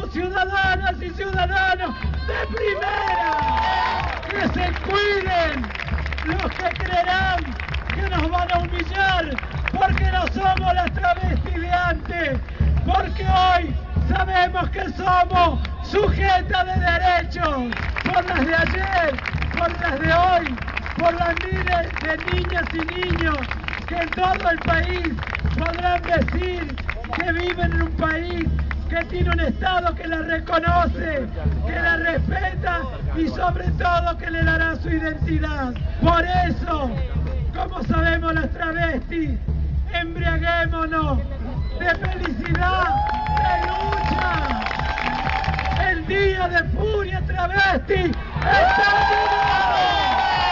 somos ciudadanas y ciudadanos de primera. Que se cuiden los que creerán que nos van a humillar porque no somos las travestis de antes, porque hoy sabemos que somos sujetas de derechos, por las de ayer, por las de hoy, por las miles de niñas y niños que en todo el país podrán decir que viven en un país que tiene un Estado que la reconoce, que la respeta y sobre todo que le dará su identidad. Por eso, como sabemos las travestis, embriaguémonos de felicidad, de lucha. El día de furia travesti está llegando.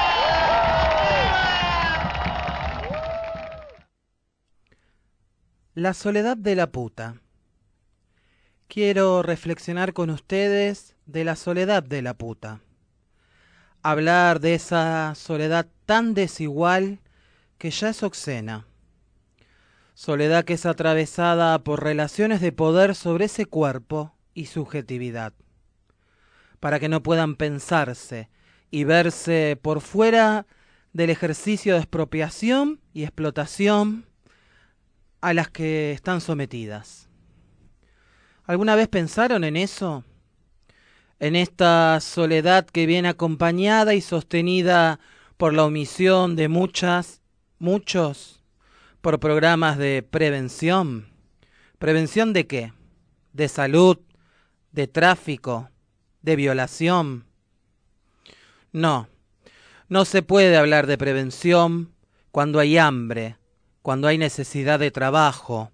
La soledad de la puta. Quiero reflexionar con ustedes de la soledad de la puta. Hablar de esa soledad tan desigual que ya es obscena. Soledad que es atravesada por relaciones de poder sobre ese cuerpo y subjetividad. Para que no puedan pensarse y verse por fuera del ejercicio de expropiación y explotación a las que están sometidas. ¿Alguna vez pensaron en eso? En esta soledad que viene acompañada y sostenida por la omisión de muchos, por programas de prevención. ¿Prevención de qué? De salud, de tráfico, de violación. No se puede hablar de prevención cuando hay hambre, cuando hay necesidad de trabajo,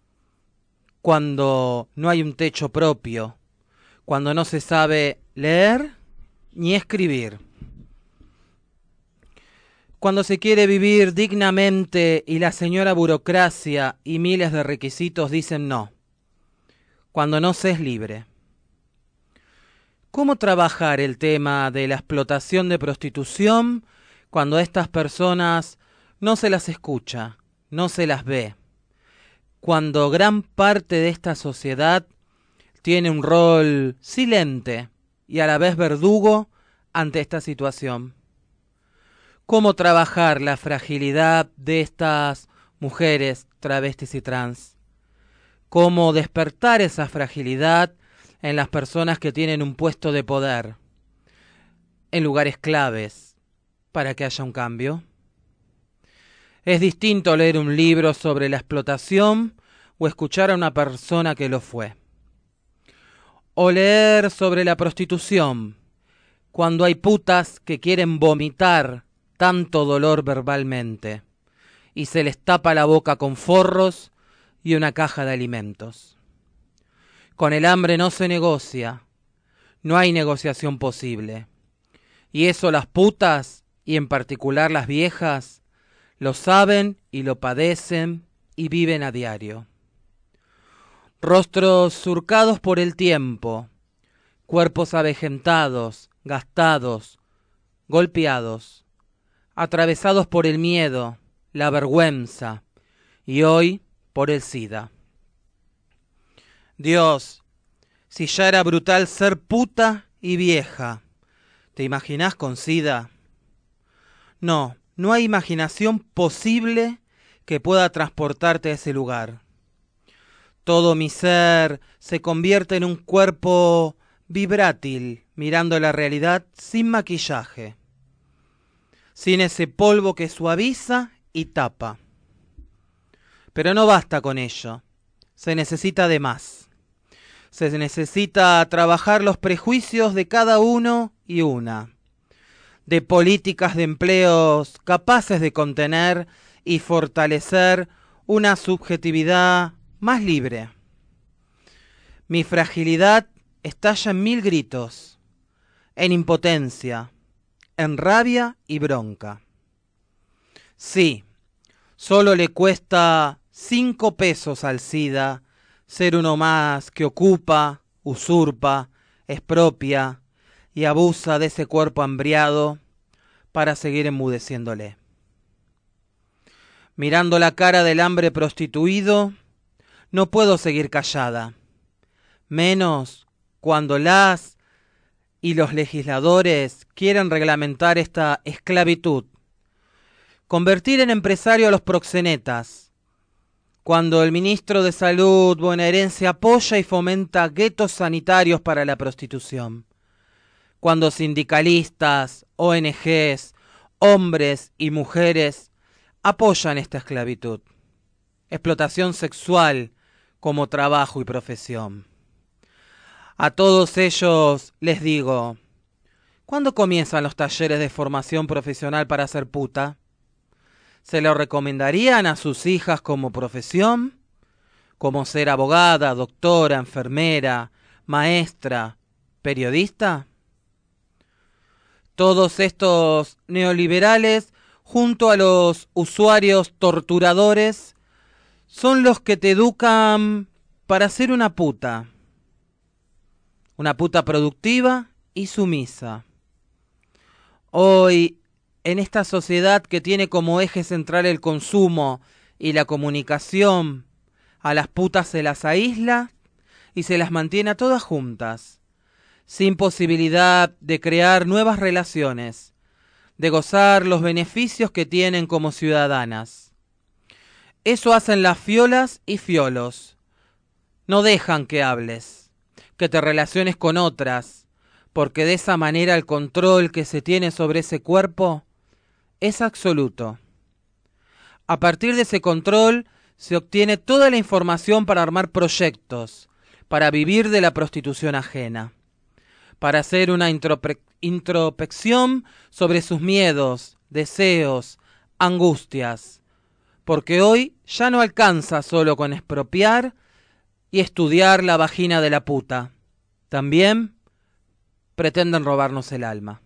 cuando no hay un techo propio, cuando no se sabe leer ni escribir. Cuando se quiere vivir dignamente y la señora burocracia y miles de requisitos dicen no. Cuando no se es libre. ¿Cómo trabajar el tema de la explotación de prostitución cuando a estas personas no se las escucha, no se las ve? Cuando gran parte de esta sociedad tiene un rol silente y a la vez verdugo ante esta situación. ¿Cómo trabajar la fragilidad de estas mujeres travestis y trans? ¿Cómo despertar esa fragilidad en las personas que tienen un puesto de poder, en lugares claves, para que haya un cambio? Es distinto leer un libro sobre la explotación o escuchar a una persona que lo fue. O leer sobre la prostitución, cuando hay putas que quieren vomitar tanto dolor verbalmente y se les tapa la boca con forros y una caja de alimentos. Con el hambre no se negocia, no hay negociación posible. Y eso las putas, y en particular las viejas, lo saben y lo padecen y viven a diario. Rostros surcados por el tiempo, cuerpos avejentados, gastados, golpeados, atravesados por el miedo, la vergüenza y hoy por el SIDA. Dios, si ya era brutal ser puta y vieja, ¿te imaginás con SIDA? No hay imaginación posible que pueda transportarte a ese lugar. Todo mi ser se convierte en un cuerpo vibrátil, mirando la realidad sin maquillaje, sin ese polvo que suaviza y tapa. Pero no basta con ello, se necesita de más. Se necesita trabajar los prejuicios de cada uno y una, de políticas de empleos capaces de contener y fortalecer una subjetividad más libre. Mi fragilidad estalla en 1000 gritos, en impotencia, en rabia y bronca. Sí, solo le cuesta 5 pesos al SIDA ser uno más que ocupa, usurpa, expropia y abusa de ese cuerpo hambriado para seguir enmudeciéndole. Mirando la cara del hambre prostituido, no puedo seguir callada, menos cuando las y los legisladores quieren reglamentar esta esclavitud. Convertir en empresario a los proxenetas, cuando el ministro de Salud bonaerense apoya y fomenta guetos sanitarios para la prostitución, cuando sindicalistas, ONGs, hombres y mujeres apoyan esta esclavitud, explotación sexual como trabajo y profesión. A todos ellos les digo, ¿cuándo comienzan los talleres de formación profesional para ser puta? ¿Se lo recomendarían a sus hijas como profesión? ¿Como ser abogada, doctora, enfermera, maestra, periodista? Todos estos neoliberales, junto a los usuarios torturadores, son los que te educan para ser una puta productiva y sumisa. Hoy, en esta sociedad que tiene como eje central el consumo y la comunicación, a las putas se las aísla y se las mantiene a todas juntas, sin posibilidad de crear nuevas relaciones, de gozar los beneficios que tienen como ciudadanas. Eso hacen las fiolas y fiolos. No dejan que hables, que te relaciones con otras, porque de esa manera el control que se tiene sobre ese cuerpo es absoluto. A partir de ese control se obtiene toda la información para armar proyectos, para vivir de la prostitución ajena, para hacer una introspección sobre sus miedos, deseos, angustias, porque hoy ya no alcanza solo con expropiar y estudiar la vagina de la puta. También pretenden robarnos el alma.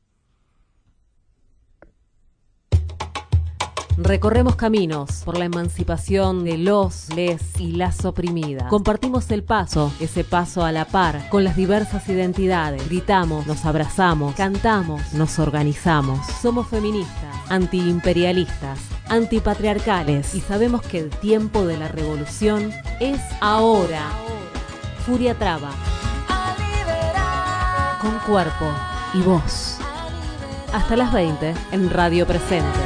Recorremos caminos por la emancipación de los, les y las oprimidas. Compartimos el paso, ese paso a la par, con las diversas identidades. Gritamos, nos abrazamos, cantamos, nos organizamos. Somos feministas, antiimperialistas, antipatriarcales y sabemos que el tiempo de la revolución es ahora. Furia Traba. Con cuerpo y voz. Hasta las 20 en Radio Presente.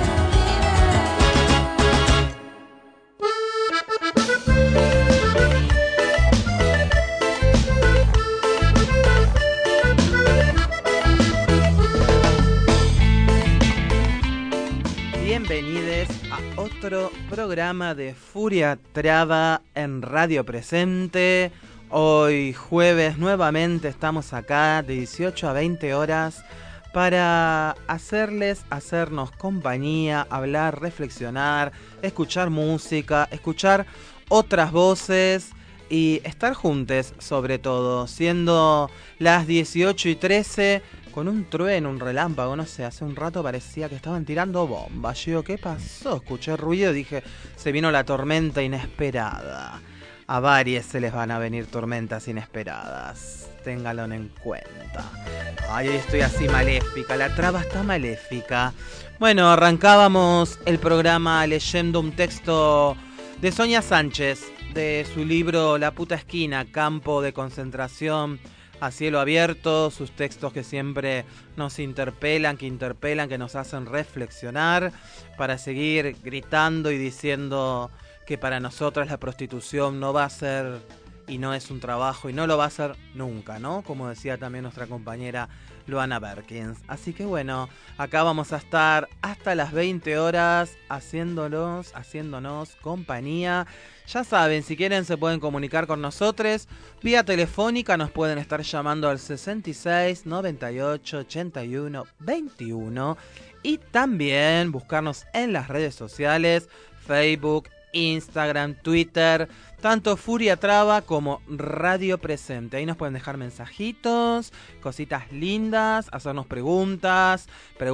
Bienvenidos a otro programa de Furia Traba en Radio Presente. Hoy jueves nuevamente estamos acá de 18 a 20 horas para hacernos compañía, hablar, reflexionar, escuchar música, escuchar otras voces y estar juntos sobre todo, siendo las 18:13. Con un trueno, un relámpago, no sé, hace un rato parecía que estaban tirando bombas. Yo, ¿qué pasó? Escuché ruido y dije, se vino la tormenta inesperada. A varios se les van a venir tormentas inesperadas. Ténganlo en cuenta. Ay, hoy estoy así maléfica, la traba está maléfica. Bueno, arrancábamos el programa leyendo un texto de Sonia Sánchez, de su libro La puta esquina, campo de concentración a cielo abierto, sus textos que siempre nos interpelan, que nos hacen reflexionar para seguir gritando y diciendo que para nosotras la prostitución no va a ser y no es un trabajo y no lo va a ser nunca, ¿no? Como decía también nuestra compañera Luana Berkins. Así que bueno, acá vamos a estar hasta las 20 horas haciéndonos compañía. Ya saben, si quieren se pueden comunicar con nosotros vía telefónica, nos pueden estar llamando al 66 98 81 21 y también buscarnos en las redes sociales, Facebook, Instagram, Twitter, tanto Furia Traba como Radio Presente. Ahí nos pueden dejar mensajitos, cositas lindas, hacernos preguntas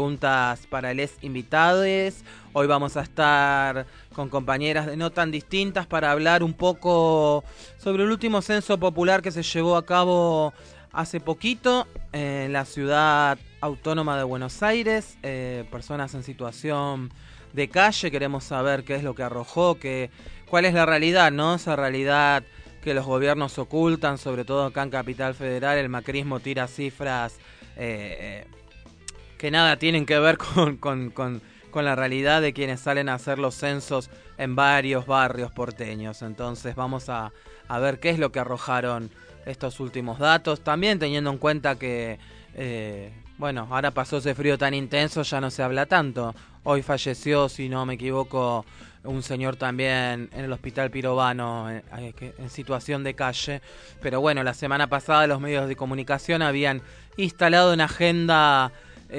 para les invitades. Hoy vamos a estar con compañeras de no tan distintas para hablar un poco sobre el último censo popular que se llevó a cabo hace poquito en la ciudad autónoma de Buenos Aires. Personas en situación de calle, queremos saber qué es lo que arrojó, cuál es la realidad, ¿no? Esa realidad que los gobiernos ocultan, sobre todo acá en Capital Federal. El macrismo tira cifras que nada tienen que ver con la realidad de quienes salen a hacer los censos en varios barrios porteños. Entonces vamos a ver qué es lo que arrojaron estos últimos datos, también teniendo en cuenta que bueno, ahora pasó ese frío tan intenso, ya no se habla tanto. Hoy falleció, si no me equivoco, un señor también en el hospital Pirovano, en situación de calle. Pero bueno, la semana pasada los medios de comunicación habían instalado en agenda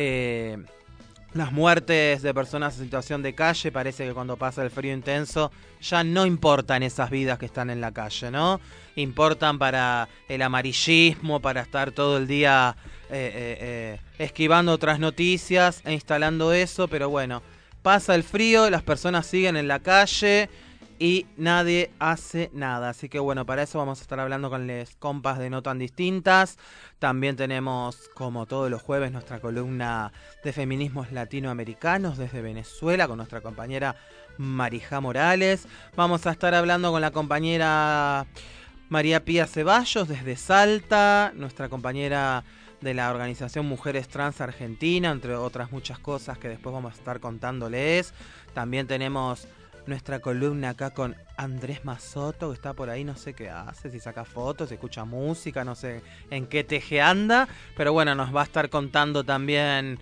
las muertes de personas en situación de calle. Parece que cuando pasa el frío intenso ya no importan esas vidas que están en la calle, ¿no? Importan para el amarillismo, para estar todo el día esquivando otras noticias e instalando eso. Pero bueno, pasa el frío, las personas siguen en la calle y nadie hace nada. Así que bueno, para eso vamos a estar hablando con les compas de No Tan Distintas. También tenemos, como todos los jueves, nuestra columna de feminismos latinoamericanos desde Venezuela con nuestra compañera Marijá Morales. Vamos a estar hablando con la compañera María Pía Ceballos desde Salta, nuestra compañera de la organización Mujeres Trans Argentina, entre otras muchas cosas que después vamos a estar contándoles. También tenemos nuestra columna acá con Andrés Mazotto, que está por ahí, no sé qué hace, si saca fotos, si escucha música, no sé en qué teje anda, pero bueno, nos va a estar contando también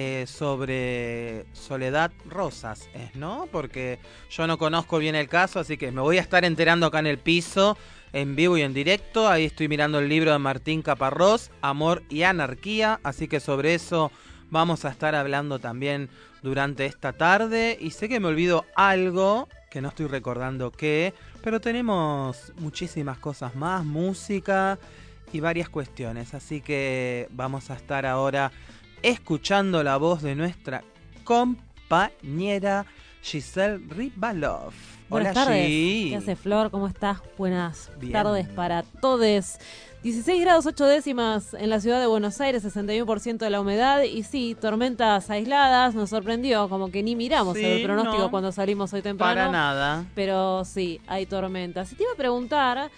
sobre Soledad Rosas, ¿no? Porque yo no conozco bien el caso, así que me voy a estar enterando acá en el piso, en vivo y en directo. Ahí estoy mirando el libro de Martín Caparrós, Amor y Anarquía, así que sobre eso vamos a estar hablando también durante esta tarde. Y sé que me olvido algo, que no estoy recordando qué, pero tenemos muchísimas cosas más, música y varias cuestiones. Así que vamos a estar ahora escuchando la voz de nuestra compañera Giselle Ribalov. Buenas tardes. ¿Qué hace, Flor? ¿Cómo estás? Buenas tardes para todos. 16 grados 8 décimas en la ciudad de Buenos Aires, 61% de la humedad. Y sí, tormentas aisladas. Nos sorprendió, como que ni miramos el pronóstico cuando salimos hoy temprano. Para nada. Pero sí, hay tormentas. Y te iba a preguntar,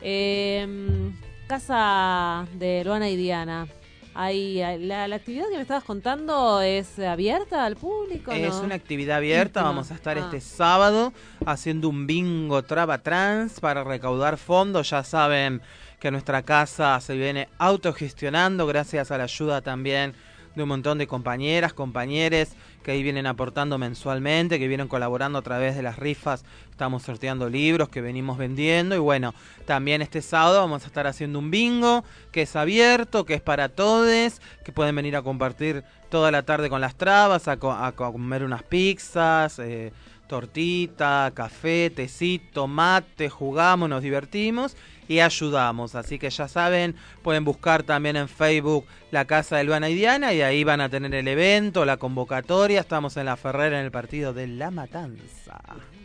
casa de Luana y Diana, ¿la actividad que me estabas contando es abierta al público? Es una actividad abierta. Vamos a estar este sábado haciendo un bingo traba trans para recaudar fondos. Ya saben que nuestra casa se viene autogestionando gracias a la ayuda también de un montón de compañeras, compañeros que ahí vienen aportando mensualmente, que vienen colaborando a través de las rifas. Estamos sorteando libros que venimos vendiendo. Y bueno, también este sábado vamos a estar haciendo un bingo que es abierto, que es para todos, que pueden venir a compartir toda la tarde con las trabas, a comer unas pizzas, tortita, café, tecito, mate, jugamos, nos divertimos y ayudamos. Así que ya saben, pueden buscar también en Facebook la Casa de Luana y Diana y ahí van a tener el evento, la convocatoria. Estamos en La Ferrera en el partido de La Matanza.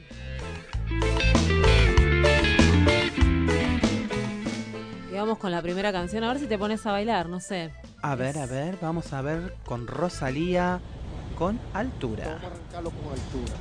Y vamos con la primera canción, a ver si te pones a bailar, no sé. A ver, vamos a ver con Rosalía, con Altura. Vamos a arrancarlo con Altura.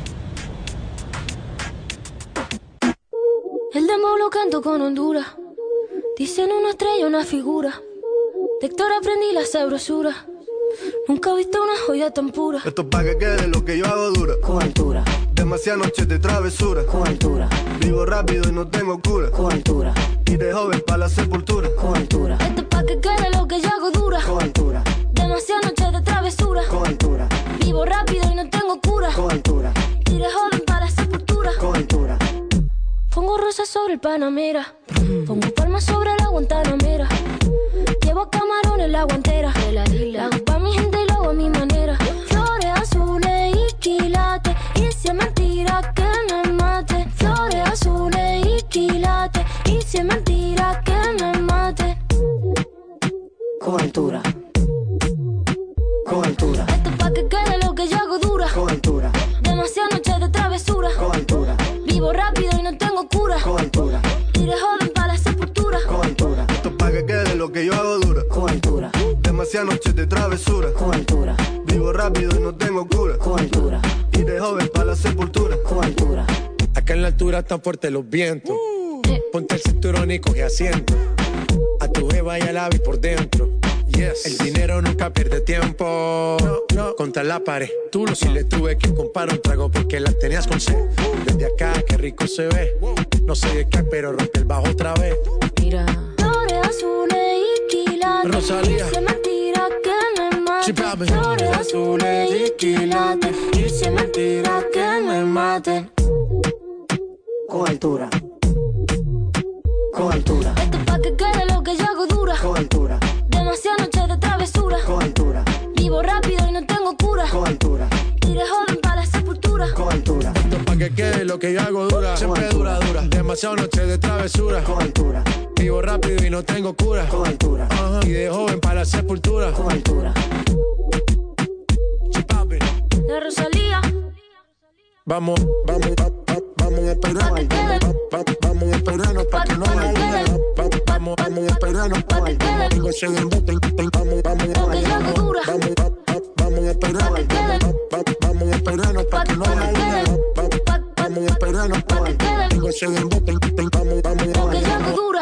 El demo lo canto con Honduras. Dicen una estrella, una figura. De Héctor aprendí la sabrosura. Nunca he visto una joya tan pura. Esto es pa' que quede lo que yo hago dura. Con Altura. Demasiadas noches de travesura. Con Altura. Vivo rápido y no tengo cura. Con Altura. Y de joven pa' la sepultura. Con Altura. Esto es pa' que quede lo que yo hago dura. Con Altura. Demasiadas noches de travesura. Con Altura. Vivo rápido y no tengo cura. Con Altura. Y de joven pa' la sepultura. Con Altura. Pongo rosas sobre el Panamera. Pongo palmas sobre la Guantanamera. Llevo camarones en la guantera. La hago pa' mi gente y lo hago a mi manera. Flores azules y quilates. Y si es mentira que me mate. Flores azules y quilates. Y si es mentira que me mate. Con Altura. Con Altura. Esto es pa' que quede lo que yo hago dura. Con Altura. Demasiadas noches de travesura. Con Altura. Vivo rápido y no tengo cura. Con Altura. Y de joven pa' la sepultura. Con Altura. Esto es pa' que quede lo que yo hago dura. Con Altura. Demasiadas noches de travesura. Con Altura. Vivo rápido y no tengo cura. Con Altura. Y de joven pa' la sepultura. Con Altura. Acá en la altura están fuertes los vientos. Ponte el cinturón y coge asiento. A tu jeva ya la vi por dentro. Yes. El dinero nunca pierde tiempo. No. Contra la pared. Tú lo si le tuve que comprar un trago porque la tenías con sed. Desde acá, qué rico se ve. No sé de qué, pero rompe el bajo otra vez. Mira, flores azules y quilates. Rosalía. Dice mentira que me mate. Sí, Flores azules y quilates. Dice mentira que me mate. Con altura. Con altura. Esto pa' que quede lo que yo hago dura. Con altura. Demasiadas noches de travesura. Con altura. Vivo rápido y no tengo cura. Con altura. Iré joven para la sepultura. Con altura. Esto pa' que quede lo que yo hago dura. Siempre dura, dura. Demasiado noche de travesura. Con altura. Vivo rápido y no tengo cura. Con altura. Ajá. Y de joven para la sepultura. Con altura. Chipapi. La Rosalía. Vamos a esperarnos. Vamos a esperarnos pa' que no vaya. Vamos a esperarnos pa' que no se den bote. Vamos a esperarnos. Vamos a esperarnos pa' que no vaya. Vamos a esperarnos pa' que no se den bote. Lo que yo hago dura.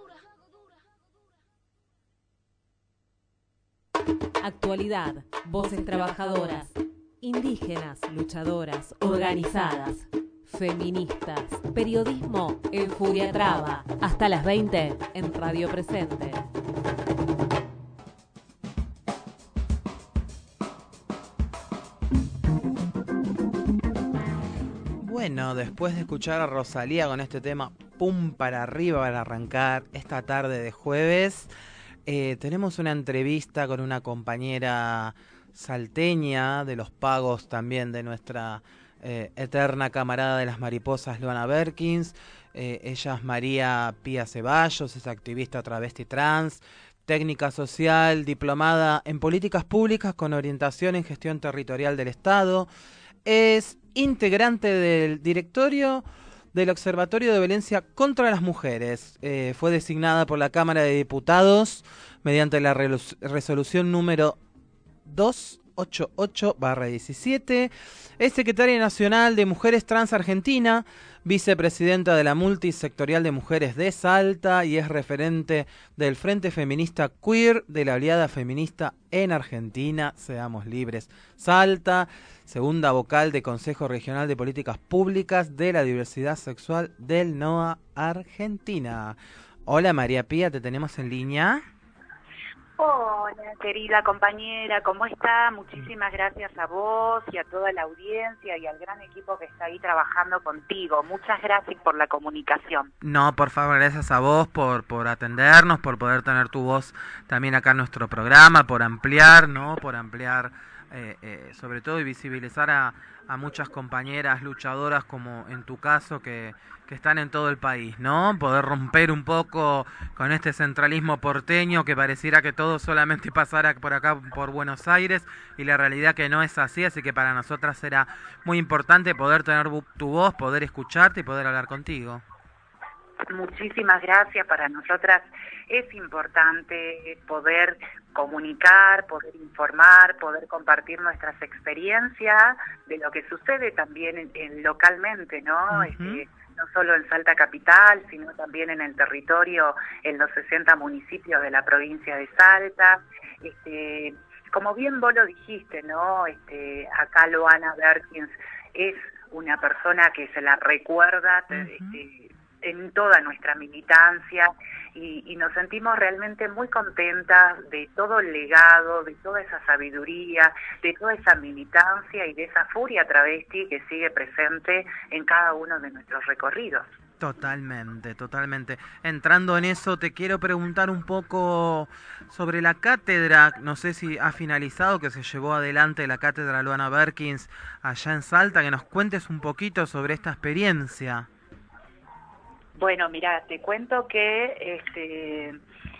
Actualidad, voces trabajadoras, indígenas, luchadoras, organizadas, feministas, periodismo en Furia Traba. Hasta las 20 en Radio Presente. Bueno, después de escuchar a Rosalía con este tema pum para arriba para arrancar esta tarde de jueves, tenemos una entrevista con una compañera salteña de los pagos también de nuestra eterna camarada de las mariposas, Luana Berkins. Ella es María Pía Ceballos, es activista travesti trans, técnica social, diplomada en políticas públicas con orientación en gestión territorial del Estado. Es integrante del directorio del Observatorio de Violencia contra las Mujeres. Fue designada por la Cámara de Diputados mediante la resolución número 288/17. Es secretaria nacional de Mujeres Trans Argentina, vicepresidenta de la Multisectorial de Mujeres de Salta y es referente del Frente Feminista Queer de la Oleada Feminista en Argentina, Seamos Libres Salta, segunda vocal de Consejo Regional de Políticas Públicas de la Diversidad Sexual del NOA Argentina. Hola María Pía, ¿te tenemos en línea? Hola, querida compañera, ¿cómo está? Muchísimas gracias a vos y a toda la audiencia y al gran equipo que está ahí trabajando contigo. Muchas gracias por la comunicación. No, por favor, gracias a vos por atendernos, por poder tener tu voz también acá en nuestro programa, por ampliar, ¿no? Por ampliar sobre todo y visibilizar a muchas compañeras luchadoras como en tu caso que están en todo el país, ¿no? Poder romper un poco con este centralismo porteño que pareciera que todo solamente pasara por acá, por Buenos Aires, y la realidad que no es así, así que para nosotras será muy importante poder tener tu voz, poder escucharte y poder hablar contigo. Muchísimas gracias. Para nosotras es importante poder comunicar, poder informar, poder compartir nuestras experiencias de lo que sucede también localmente, ¿no? No solo en Salta Capital, sino también en el territorio, en los 60 municipios de la provincia de Salta. Como bien vos lo dijiste, ¿no? Acá Luana Berkins es una persona que se la recuerda en toda nuestra militancia y nos sentimos realmente muy contentas de todo el legado, de toda esa sabiduría, de toda esa militancia y de esa furia travesti que sigue presente en cada uno de nuestros recorridos. Totalmente, totalmente. Entrando en eso, te quiero preguntar un poco sobre la cátedra, no sé si ha finalizado, que se llevó adelante la cátedra Luana Berkins allá en Salta, que nos cuentes un poquito sobre esta experiencia. Bueno, mira, te cuento que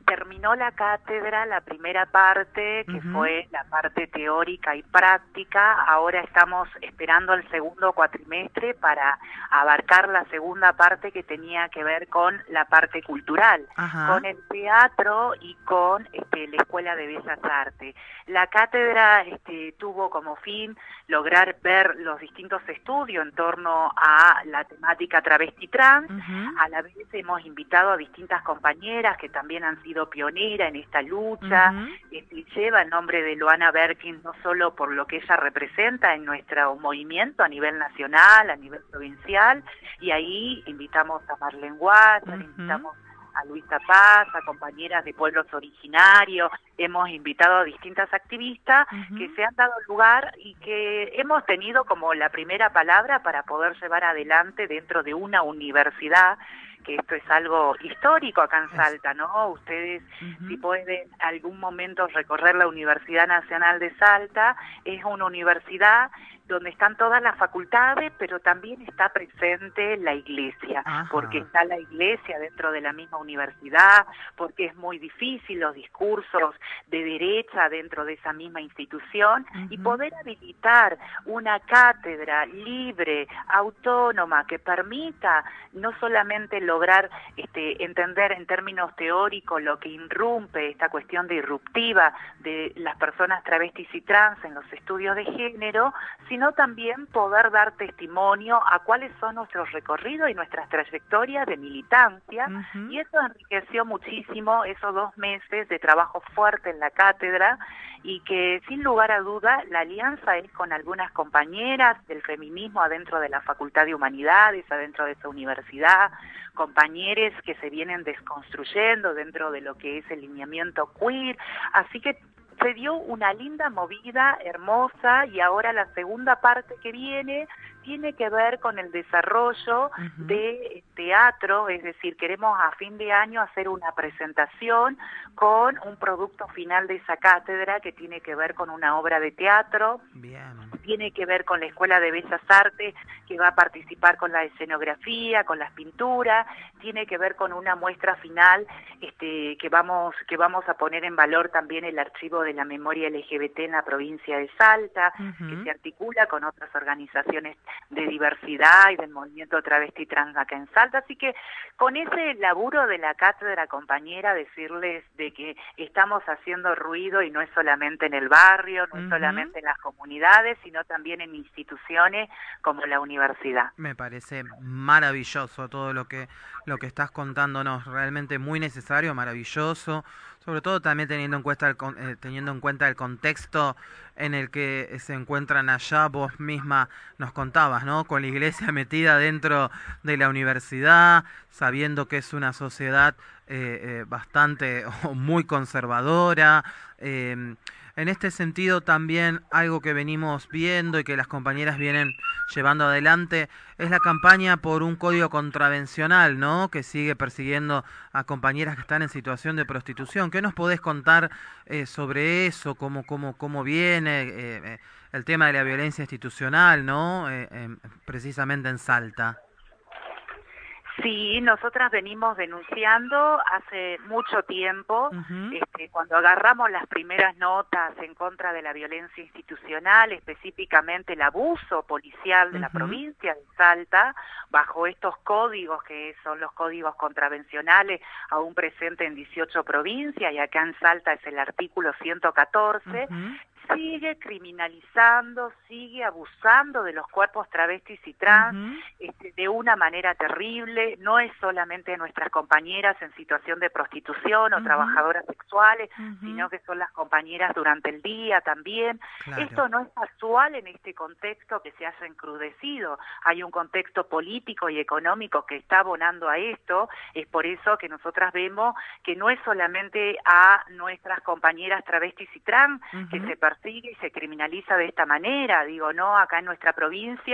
terminó la cátedra, la primera parte, que fue la parte teórica y práctica. Ahora estamos esperando el segundo cuatrimestre para abarcar la segunda parte, que tenía que ver con la parte cultural, con el teatro y con la Escuela de Bellas Artes. La cátedra tuvo como fin lograr ver los distintos estudios en torno a la temática travesti trans. A la vez hemos invitado a distintas compañeras que también han sido pionera en esta lucha. Lleva el nombre de Luana Berkins no solo por lo que ella representa en nuestro movimiento a nivel nacional, a nivel provincial, y ahí invitamos a Marlene Watson, invitamos a Luisa Paz, a compañeras de pueblos originarios, hemos invitado a distintas activistas que se han dado lugar y que hemos tenido como la primera palabra para poder llevar adelante dentro de una universidad, que esto es algo histórico acá en Salta, ¿no? Ustedes, si pueden algún momento recorrer la Universidad Nacional de Salta, es una universidad donde están todas las facultades, pero también está presente la iglesia, porque está la iglesia dentro de la misma universidad, porque es muy difícil los discursos de derecha dentro de esa misma institución, y poder habilitar una cátedra libre, autónoma, que permita no solamente lograr entender en términos teóricos lo que irrumpe esta cuestión disruptiva de las personas travestis y trans en los estudios de género, sino también poder dar testimonio a cuáles son nuestros recorridos y nuestras trayectorias de militancia, y eso enriqueció muchísimo esos 2 meses de trabajo fuerte en la cátedra, y que sin lugar a duda la alianza es con algunas compañeras del feminismo adentro de la Facultad de Humanidades, adentro de esa universidad, compañeros que se vienen desconstruyendo dentro de lo que es el lineamiento queer, así que se dio una linda movida, hermosa, y ahora la segunda parte que viene tiene que ver con el desarrollo de teatro, es decir, queremos a fin de año hacer una presentación con un producto final de esa cátedra que tiene que ver con una obra de teatro, tiene que ver con la Escuela de Bellas Artes, que va a participar con la escenografía, con las pinturas, tiene que ver con una muestra final que vamos a poner en valor también el archivo de la memoria LGBT en la provincia de Salta, que se articula con otras organizaciones de diversidad y del movimiento travesti trans acá en Salta. Así que con ese laburo de la cátedra, compañera, decirles de que estamos haciendo ruido, y no es solamente en el barrio, no es solamente en las comunidades, sino también en instituciones como la universidad. Me parece maravilloso todo lo que estás contándonos, realmente muy necesario, maravilloso, sobre todo también teniendo en cuenta el contexto en el que se encuentran allá. Vos misma nos contabas, ¿no? Con la iglesia metida dentro de la universidad, sabiendo que es una sociedad bastante o muy conservadora. En este sentido también algo que venimos viendo y que las compañeras vienen llevando adelante es la campaña por un código contravencional, ¿no? Que sigue persiguiendo a compañeras que están en situación de prostitución. ¿Qué nos podés contar sobre eso? ¿Cómo viene el tema de la violencia institucional, ¿no? Precisamente en Salta. Sí, nosotras venimos denunciando hace mucho tiempo, cuando agarramos las primeras notas en contra de la violencia institucional, específicamente el abuso policial de la provincia de Salta, bajo estos códigos que son los códigos contravencionales, aún presentes en 18 provincias, y acá en Salta es el artículo 114, sigue criminalizando, sigue abusando de los cuerpos travestis y trans de una manera terrible. No es solamente nuestras compañeras en situación de prostitución o trabajadoras sexuales, sino que son las compañeras durante el día también. Claro. Esto no es casual en este contexto que se haya encrudecido. Hay un contexto político y económico que está abonando a esto. Es por eso que nosotras vemos que no es solamente a nuestras compañeras travestis y trans que se persigue y se criminaliza de esta manera, digo, no, acá en nuestra provincia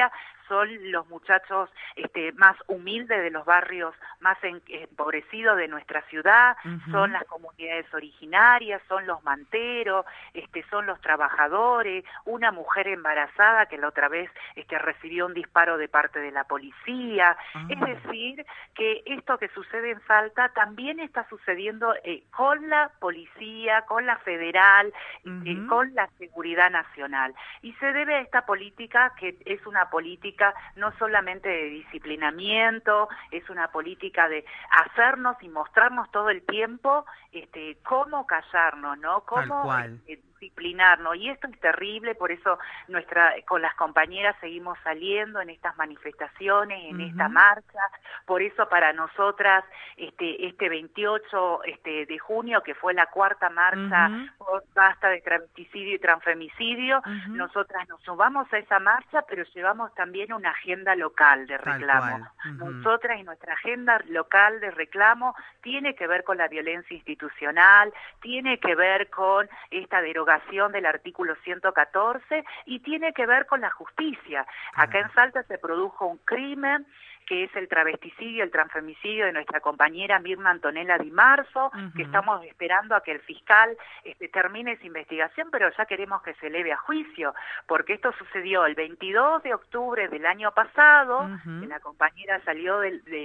son los muchachos más humildes de los barrios más empobrecidos de nuestra ciudad, son las comunidades originarias, son los manteros, son los trabajadores, una mujer embarazada que la otra vez recibió un disparo de parte de la policía. Es decir, que esto que sucede en Salta también está sucediendo con la policía, con la federal, con la seguridad nacional. Y se debe a esta política, que es una política no solamente de disciplinamiento, es una política de hacernos y mostrarnos todo el tiempo cómo callarnos, ¿no? Cómo disciplinarnos. Y esto es terrible, por eso con las compañeras seguimos saliendo en estas manifestaciones, en esta marcha. Por eso para nosotras este 28 de junio, que fue la cuarta marcha por basta de travesticidio y transfemicidio, nosotras nos sumamos a esa marcha, pero llevamos también una agenda local de reclamo. Nosotras y nuestra agenda local de reclamo tiene que ver con la violencia institucional, tiene que ver con esta derogación del artículo 114 y tiene que ver con la justicia. Acá en Salta se produjo un crimen que es el travesticidio, el transfemicidio de nuestra compañera Mirna Antonella Di Marzo, que estamos esperando a que el fiscal termine esa investigación, pero ya queremos que se eleve a juicio, porque esto sucedió el 22 de octubre del año pasado, que la compañera salió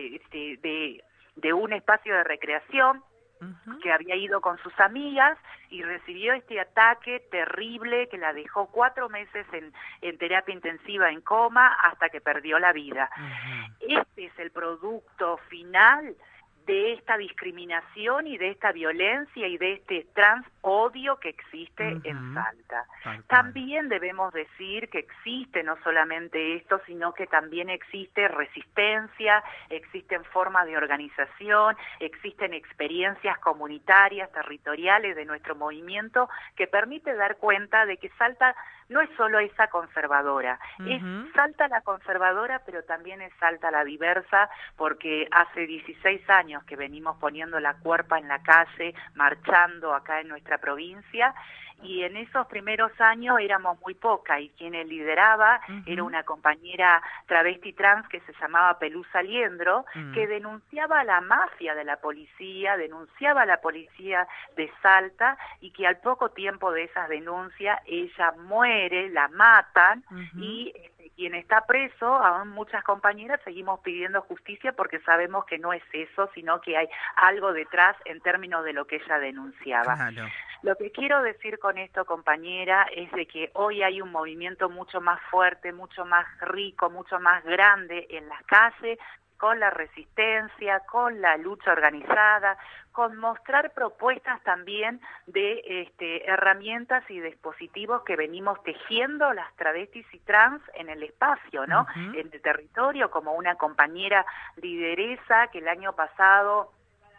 de un espacio de recreación, que había ido con sus amigas y recibió este ataque terrible que la dejó 4 meses en terapia intensiva, en coma, hasta que perdió la vida. Este es el producto final de esta discriminación y de esta violencia y de este transodio que existe en Salta. También debemos decir que existe no solamente esto, sino que también existe resistencia, existen formas de organización, existen experiencias comunitarias, territoriales de nuestro movimiento que permite dar cuenta de que Salta no es solo esa conservadora, es Salta la conservadora, pero también es Salta la diversa, porque hace 16 años que venimos poniendo la cuerpa en la calle, marchando acá en nuestra provincia, y en esos primeros años éramos muy pocas, y quien lideraba era una compañera travesti trans que se llamaba Pelusa Liendro, que denunciaba a la mafia de la policía, denunciaba a la policía de Salta, y que al poco tiempo de esas denuncias ella muere, la matan, y quien está preso, aún muchas compañeras seguimos pidiendo justicia porque sabemos que no es eso, sino que hay algo detrás en términos de lo que ella denunciaba. Claro. Lo que quiero decir con esto, compañera, es de que hoy hay un movimiento mucho más fuerte, mucho más rico, mucho más grande en las calles, con la resistencia, con la lucha organizada, con mostrar propuestas también de herramientas y dispositivos que venimos tejiendo las travestis y trans en el espacio, ¿no? En el territorio, como una compañera lideresa que el año pasado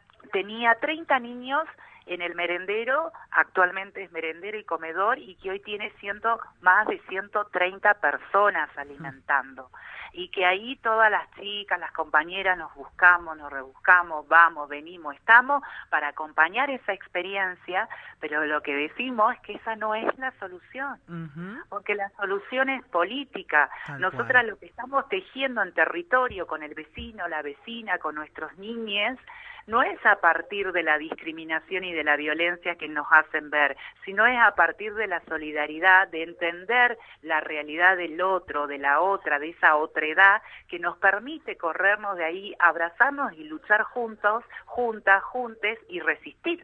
tenía 30 niños en el merendero, actualmente es merendero y comedor, y que hoy tiene más de 130 personas alimentando. Y que ahí todas las chicas, las compañeras nos buscamos, nos rebuscamos, vamos, venimos, estamos para acompañar esa experiencia, pero lo que decimos es que esa no es la solución, porque la solución es política. Nosotras lo que estamos tejiendo en territorio con el vecino, la vecina, con nuestros niñes, no es a partir de la discriminación y de la violencia que nos hacen ver, sino es a partir de la solidaridad, de entender la realidad del otro, de la otra, de esa otredad, que nos permite corrernos de ahí, abrazarnos y luchar juntos, juntas, juntes y resistir.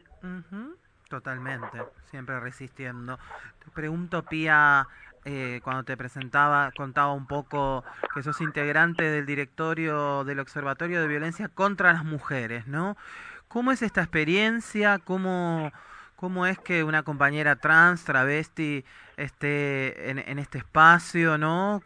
Totalmente, siempre resistiendo. Te pregunto, Pía, cuando te presentaba, contaba un poco que sos integrante del directorio del Observatorio de Violencia contra las Mujeres, ¿no? ¿Cómo es esta experiencia? ¿Cómo es que una compañera trans, travesti, esté en este espacio, ¿no?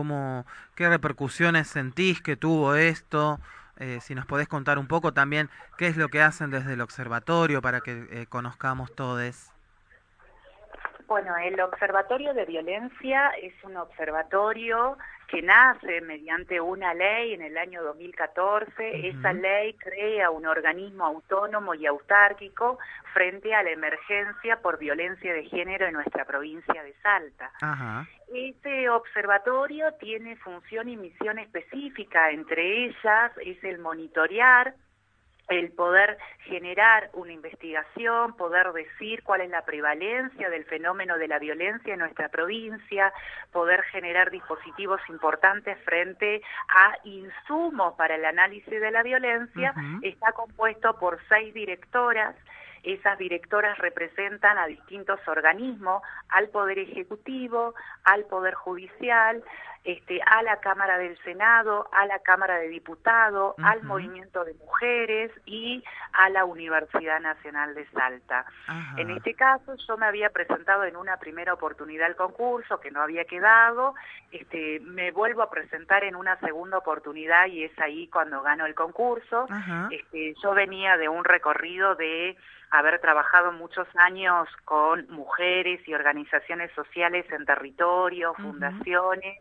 ¿Qué repercusiones sentís que tuvo esto? Si nos podés contar un poco también qué es lo que hacen desde el observatorio para que conozcamos todos. Bueno, el Observatorio de Violencia es un observatorio que nace mediante una ley en el año 2014. Esa ley crea un organismo autónomo y autárquico frente a la emergencia por violencia de género en nuestra provincia de Salta. Ajá. Este observatorio tiene función y misión específica, entre ellas es el monitorear, el poder generar una investigación, poder decir cuál es la prevalencia del fenómeno de la violencia en nuestra provincia, poder generar dispositivos importantes frente a insumos para el análisis de la violencia. Está compuesto por 6 directoras. Esas directoras representan a distintos organismos, al Poder Ejecutivo, al Poder Judicial, a la Cámara del Senado, a la Cámara de Diputados, al Movimiento de Mujeres y a la Universidad Nacional de Salta. En este caso yo me había presentado en una primera oportunidad al concurso, que no había quedado, me vuelvo a presentar en una segunda oportunidad y es ahí cuando gano el concurso. Yo venía de un recorrido de haber trabajado muchos años con mujeres y organizaciones sociales en territorios, fundaciones,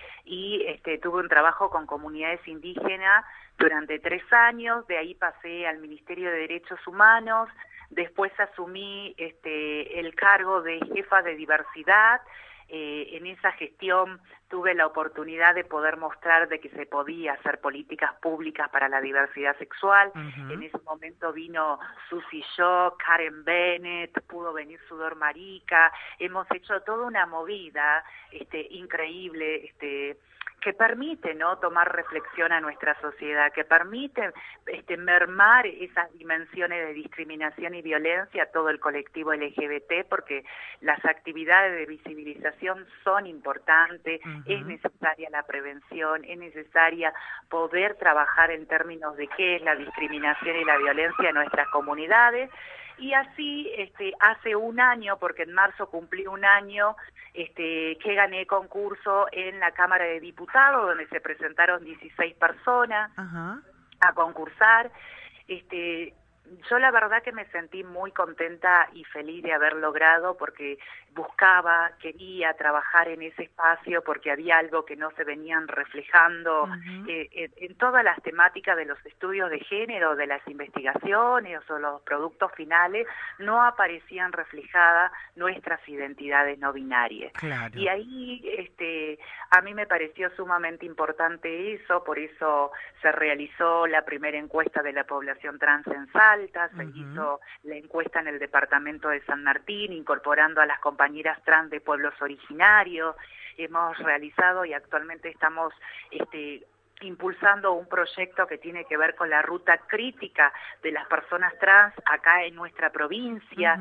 y tuve un trabajo con comunidades indígenas durante 3 años. De ahí pasé al Ministerio de Derechos Humanos, después asumí el cargo de jefa de diversidad. En esa gestión tuve la oportunidad de poder mostrar de que se podía hacer políticas públicas para la diversidad sexual. En ese momento vino Susi Yo, Karen Bennett, pudo venir Sudor Marica. Hemos hecho toda una movida increíble, que permite, ¿no?, tomar reflexión a nuestra sociedad, que permite mermar esas dimensiones de discriminación y violencia a todo el colectivo LGBT, porque las actividades de visibilización son importantes, es necesaria la prevención, es necesaria poder trabajar en términos de qué es la discriminación y la violencia en nuestras comunidades. Y así, hace un año, porque en marzo cumplí un año, que gané concurso en la Cámara de Diputados, donde se presentaron 16 personas a concursar. Yo la verdad que me sentí muy contenta y feliz de haber logrado, porque quería trabajar en ese espacio, porque había algo que no se venían reflejando en todas las temáticas de los estudios de género, de las investigaciones o los productos finales, no aparecían reflejadas nuestras identidades no binarias. Claro. Y ahí a mí me pareció sumamente importante eso, por eso se realizó la primera encuesta de la población trans en Salta, se hizo la encuesta en el departamento de San Martín, incorporando a las compañeras trans de pueblos originarios. Hemos realizado y actualmente estamos impulsando un proyecto que tiene que ver con la ruta crítica de las personas trans acá en nuestra provincia.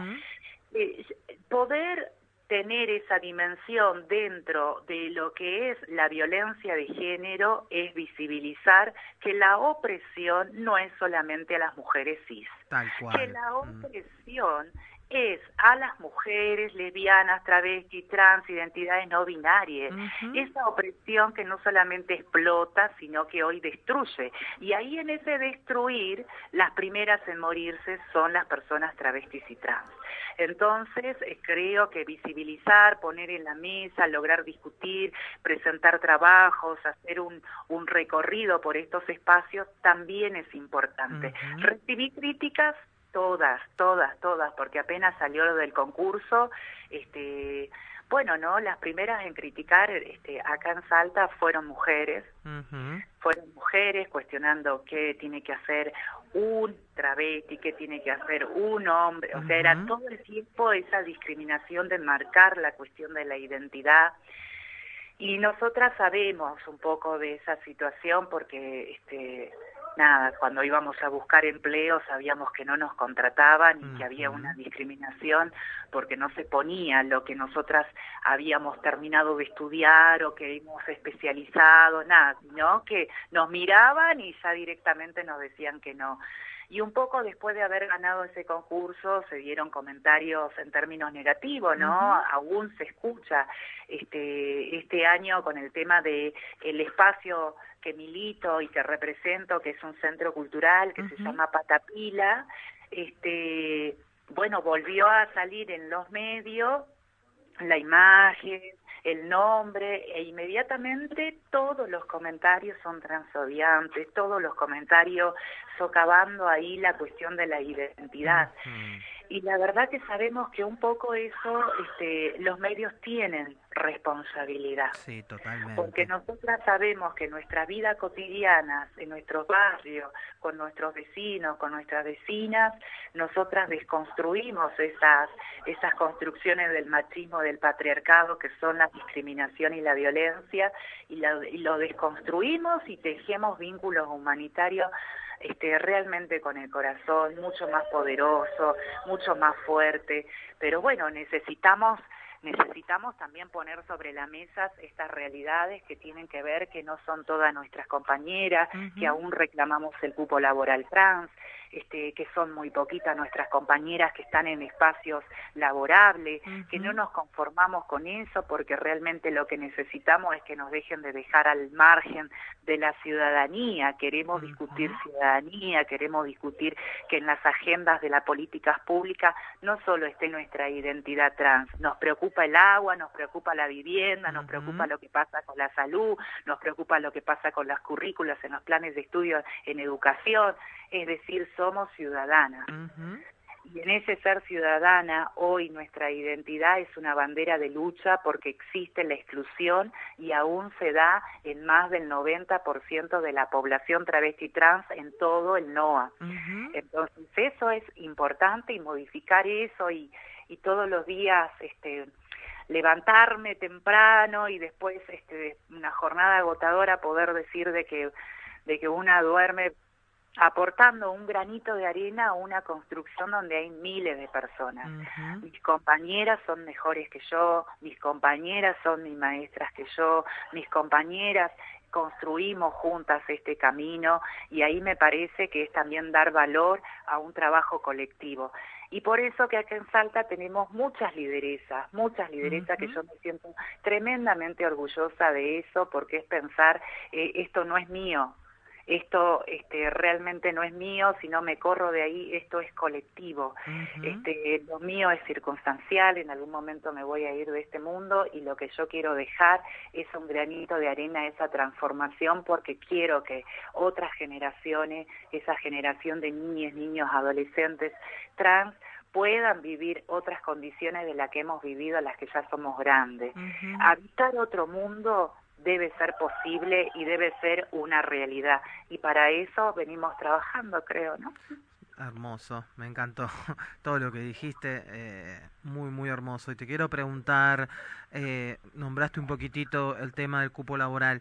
Poder tener esa dimensión dentro de lo que es la violencia de género es visibilizar que la opresión no es solamente a las mujeres cis, Tal cual. que la opresión es a las mujeres lesbianas, travestis, trans, identidades no binarias. Esa opresión que no solamente explota, sino que hoy destruye. Y ahí en ese destruir, las primeras en morirse son las personas travestis y trans. Entonces, creo que visibilizar, poner en la mesa, lograr discutir, presentar trabajos, hacer un recorrido por estos espacios, también es importante. Recibí críticas, todas, porque apenas salió lo del concurso, bueno, ¿no? Las primeras en criticar acá en Salta fueron mujeres, cuestionando qué tiene que hacer un travesti, qué tiene que hacer un hombre, o sea, era todo el tiempo esa discriminación de marcar la cuestión de la identidad. Y nosotras sabemos un poco de esa situación porque, cuando íbamos a buscar empleo sabíamos que no nos contrataban y que había una discriminación porque no se ponía lo que nosotras habíamos terminado de estudiar o que hemos especializado, nada, sino que nos miraban y ya directamente nos decían que no. Y un poco después de haber ganado ese concurso se dieron comentarios en términos negativos, ¿no? Aún se escucha este año con el tema de el espacio que milito y que represento, que es un centro cultural que se llama Patapila, bueno, volvió a salir en los medios la imagen, el nombre, e inmediatamente todos los comentarios son transodiantes, todos los comentarios socavando ahí la cuestión de la identidad. Y la verdad que sabemos que un poco eso los medios tienen responsabilidad. Sí, totalmente. Porque nosotras sabemos que en nuestra vida cotidiana, en nuestros barrios, con nuestros vecinos, con nuestras vecinas, nosotras desconstruimos esas construcciones del machismo, del patriarcado, que son la discriminación y la violencia, y lo desconstruimos y tejemos vínculos humanitarios realmente con el corazón, mucho más poderoso, mucho más fuerte. Pero bueno, necesitamos también poner sobre la mesa estas realidades que tienen que ver que no son todas nuestras compañeras, que aún reclamamos el cupo laboral trans, que son muy poquitas nuestras compañeras que están en espacios laborables, que no nos conformamos con eso porque realmente lo que necesitamos es que nos dejen de dejar al margen de la ciudadanía. Queremos discutir ciudadanía, queremos discutir que en las agendas de las políticas públicas no solo esté nuestra identidad trans, nos preocupa el agua, nos preocupa la vivienda, nos preocupa lo que pasa con la salud, nos preocupa lo que pasa con las currículas en los planes de estudio en educación, es decir, somos ciudadanas. Y en ese ser ciudadana, hoy nuestra identidad es una bandera de lucha porque existe la exclusión y aún se da en más del 90% de la población travesti trans en todo el NOA. Entonces eso es importante y modificar eso y todos los días levantarme temprano y después una jornada agotadora poder decir de que una duerme aportando un granito de arena a una construcción donde hay miles de personas. Mis compañeras son mejores que yo, mis compañeras son mis maestras que yo, mis compañeras construimos juntas este camino y ahí me parece que es también dar valor a un trabajo colectivo. Y por eso que acá en Salta tenemos muchas lideresas que yo me siento tremendamente orgullosa de eso, porque es pensar, esto no es mío, esto realmente no es mío, si no me corro de ahí, esto es colectivo. Lo mío es circunstancial, en algún momento me voy a ir de este mundo y lo que yo quiero dejar es un granito de arena a esa transformación, porque quiero que otras generaciones, esa generación de niñas, niños, adolescentes trans, puedan vivir otras condiciones de las que hemos vivido las que ya somos grandes. Habitar otro mundo debe ser posible y debe ser una realidad. Y para eso venimos trabajando, creo, ¿no? Hermoso, me encantó todo lo que dijiste, muy, muy hermoso. Y te quiero preguntar, nombraste un poquitito el tema del cupo laboral.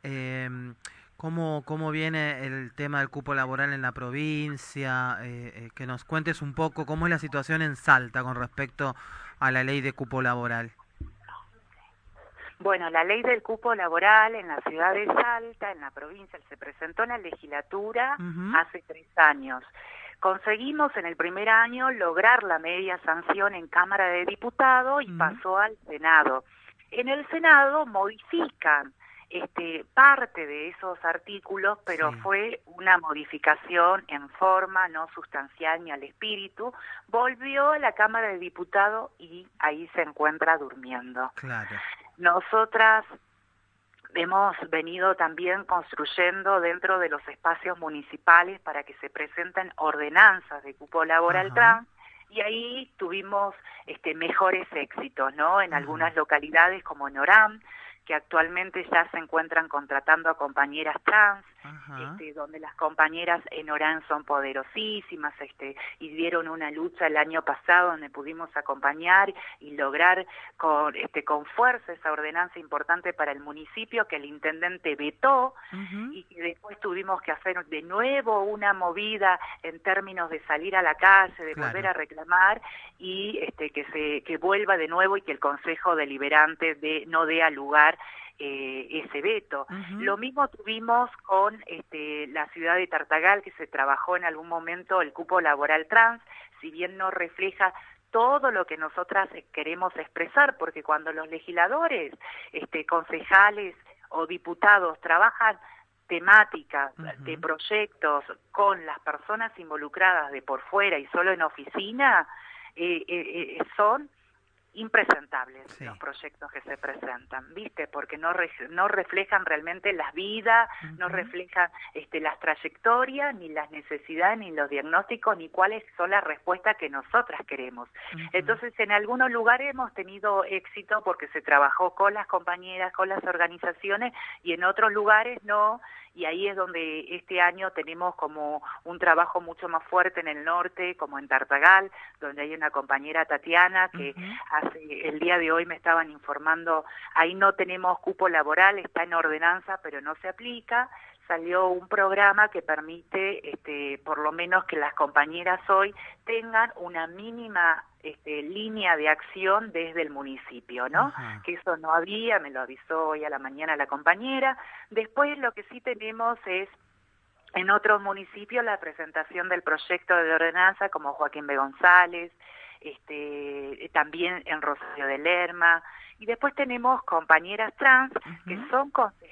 ¿Cómo viene el tema del cupo laboral en la provincia? Que nos cuentes un poco cómo es la situación en Salta con respecto a la ley de cupo laboral. Bueno, la ley del cupo laboral en la ciudad de Salta, en la provincia, se presentó en la legislatura hace 3 años. Conseguimos en el primer año lograr la media sanción en Cámara de Diputados y pasó al Senado. En el Senado modifican parte de esos artículos, pero fue una modificación en forma, no sustancial ni al espíritu. Volvió a la Cámara de Diputados y ahí se encuentra durmiendo. Claro. Nosotras hemos venido también construyendo dentro de los espacios municipales para que se presenten ordenanzas de cupo laboral trans, y ahí tuvimos mejores éxitos, ¿no? En algunas localidades como en Orán, que actualmente ya se encuentran contratando a compañeras trans, donde las compañeras en Orán son poderosísimas, y dieron una lucha el año pasado donde pudimos acompañar y lograr con fuerza esa ordenanza importante para el municipio que el intendente vetó, y que después tuvimos que hacer de nuevo una movida en términos de salir a la calle, de volver a reclamar, y que vuelva de nuevo y que el Consejo Deliberante no dé lugar ese veto. Lo mismo tuvimos con la ciudad de Tartagal, que se trabajó en algún momento el cupo laboral trans, si bien no refleja todo lo que nosotras queremos expresar, porque cuando los legisladores, concejales o diputados trabajan temáticas de proyectos con las personas involucradas de por fuera y solo en oficina, son impresentables Sí. los proyectos que se presentan, ¿viste? Porque no reflejan realmente las vidas, no reflejan las trayectorias, ni las necesidades, ni los diagnósticos, ni cuáles son las respuestas que nosotras queremos. Entonces, en algunos lugares hemos tenido éxito porque se trabajó con las compañeras, con las organizaciones, y en otros lugares no, y ahí es donde este año tenemos como un trabajo mucho más fuerte en el norte, como en Tartagal, donde hay una compañera, Tatiana, que el día de hoy me estaban informando, ahí no tenemos cupo laboral, está en ordenanza, pero no se aplica. Salió un programa que permite, por lo menos, que las compañeras hoy tengan una mínima línea de acción desde el municipio, ¿no? Ajá. Que eso no había, me lo avisó hoy a la mañana la compañera. Después lo que sí tenemos es, en otros municipios, la presentación del proyecto de ordenanza, como Joaquín B. González, también en Rosario de Lerma, y después tenemos compañeras trans que son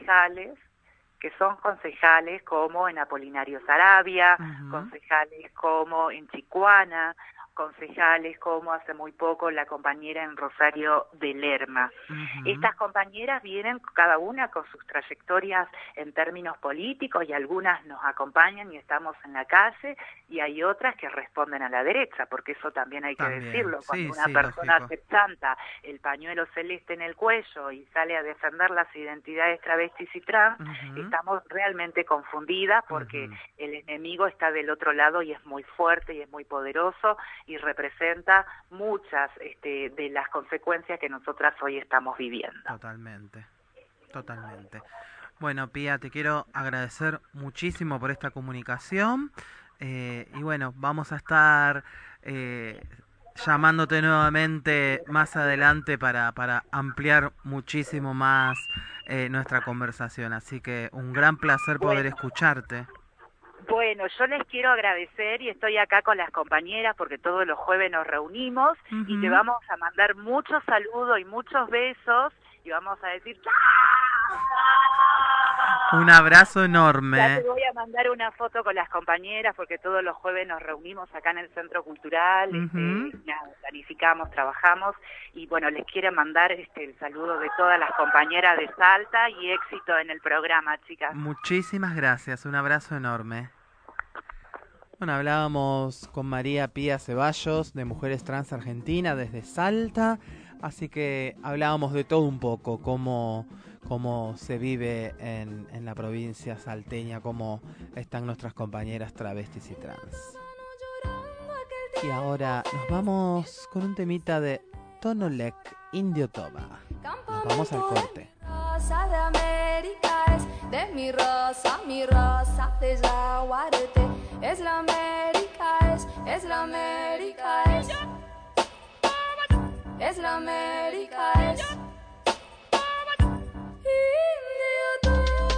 concejales como en Apolinario Sarabia, concejales como en Chicuana, concejales como hace muy poco la compañera en Rosario de Lerma. Estas compañeras vienen cada una con sus trayectorias en términos políticos, y algunas nos acompañan y estamos en la calle, y hay otras que responden a la derecha, porque eso también hay que decirlo. Cuando una persona lógico. se planta el pañuelo celeste en el cuello y sale a defender las identidades travestis y trans, estamos realmente confundidas, porque el enemigo está del otro lado y es muy fuerte y es muy poderoso, y representa muchas de las consecuencias que nosotras hoy estamos viviendo. Totalmente, totalmente. Bueno, Pía, te quiero agradecer muchísimo por esta comunicación, y bueno, vamos a estar llamándote nuevamente más adelante para ampliar muchísimo más nuestra conversación, así que un gran placer poder escucharte. Bueno, yo les quiero agradecer, y estoy acá con las compañeras porque todos los jueves nos reunimos, y te vamos a mandar muchos saludos y muchos besos, y vamos a decir ¡chao! Un abrazo enorme. Ya te voy a mandar una foto con las compañeras porque todos los jueves nos reunimos acá en el Centro Cultural, planificamos, trabajamos, y bueno, les quiero mandar el saludo de todas las compañeras de Salta, y éxito en el programa, chicas. Muchísimas gracias, un abrazo enorme. Bueno, hablábamos con María Pía Ceballos de Mujeres Trans Argentina desde Salta, así que hablábamos de todo un poco, cómo se vive en la provincia salteña, cómo están nuestras compañeras travestis y trans. Y ahora nos vamos con un temita de Tonolec, Indio Toba. Nos vamos al corte. Raza de América es de mi raza de Yaguarete. Es la América, es la América, es la América, Indio Toba.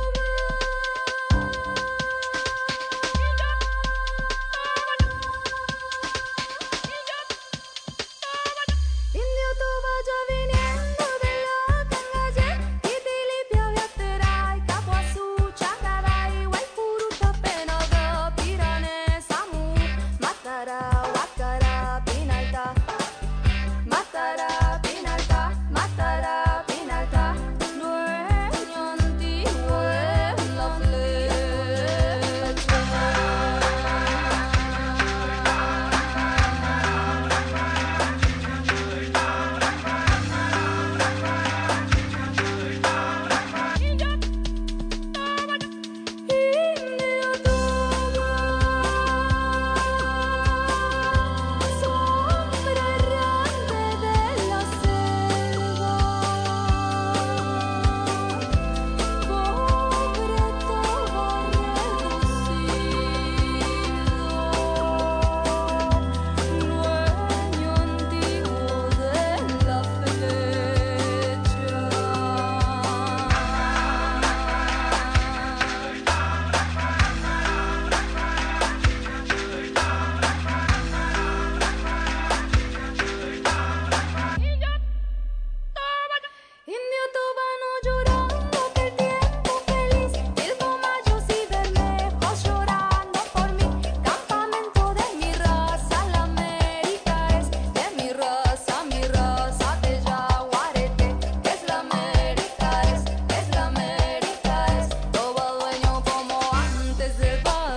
Indio Toba ya viniendo de la Cangaye, Titilipia, Viatera, Capuazú, Chacaray, Guaypuru, Tapena, Pirane, Samu, Matara, Huacara, Pinalta, Matara, Pinalta, Matara, Pinalta, Nueva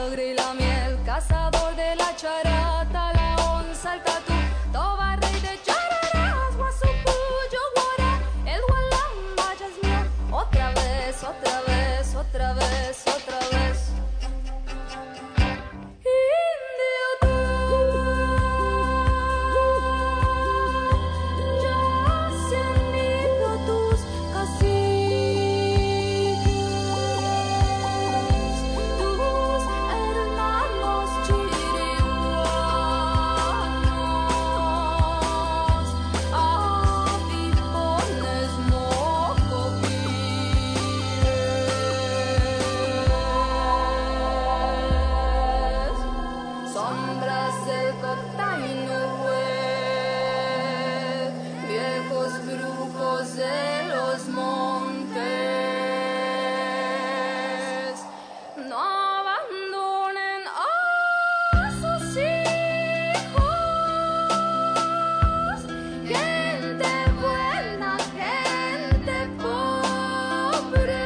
logré la miel, cazador de la charata, la onza, el tatú, toba rey de chararás, guasupuyo, guará, el gualamba ya es mío. Otra vez, otra vez, otra vez, otra vez. Indio tú, ya se han ido tus caciques, tus hermanos chiriguanos, avipones mocovíes, sombras del cotaino, viejos brujos de los montes, no abandonen a sus hijos, gente buena, gente pobre.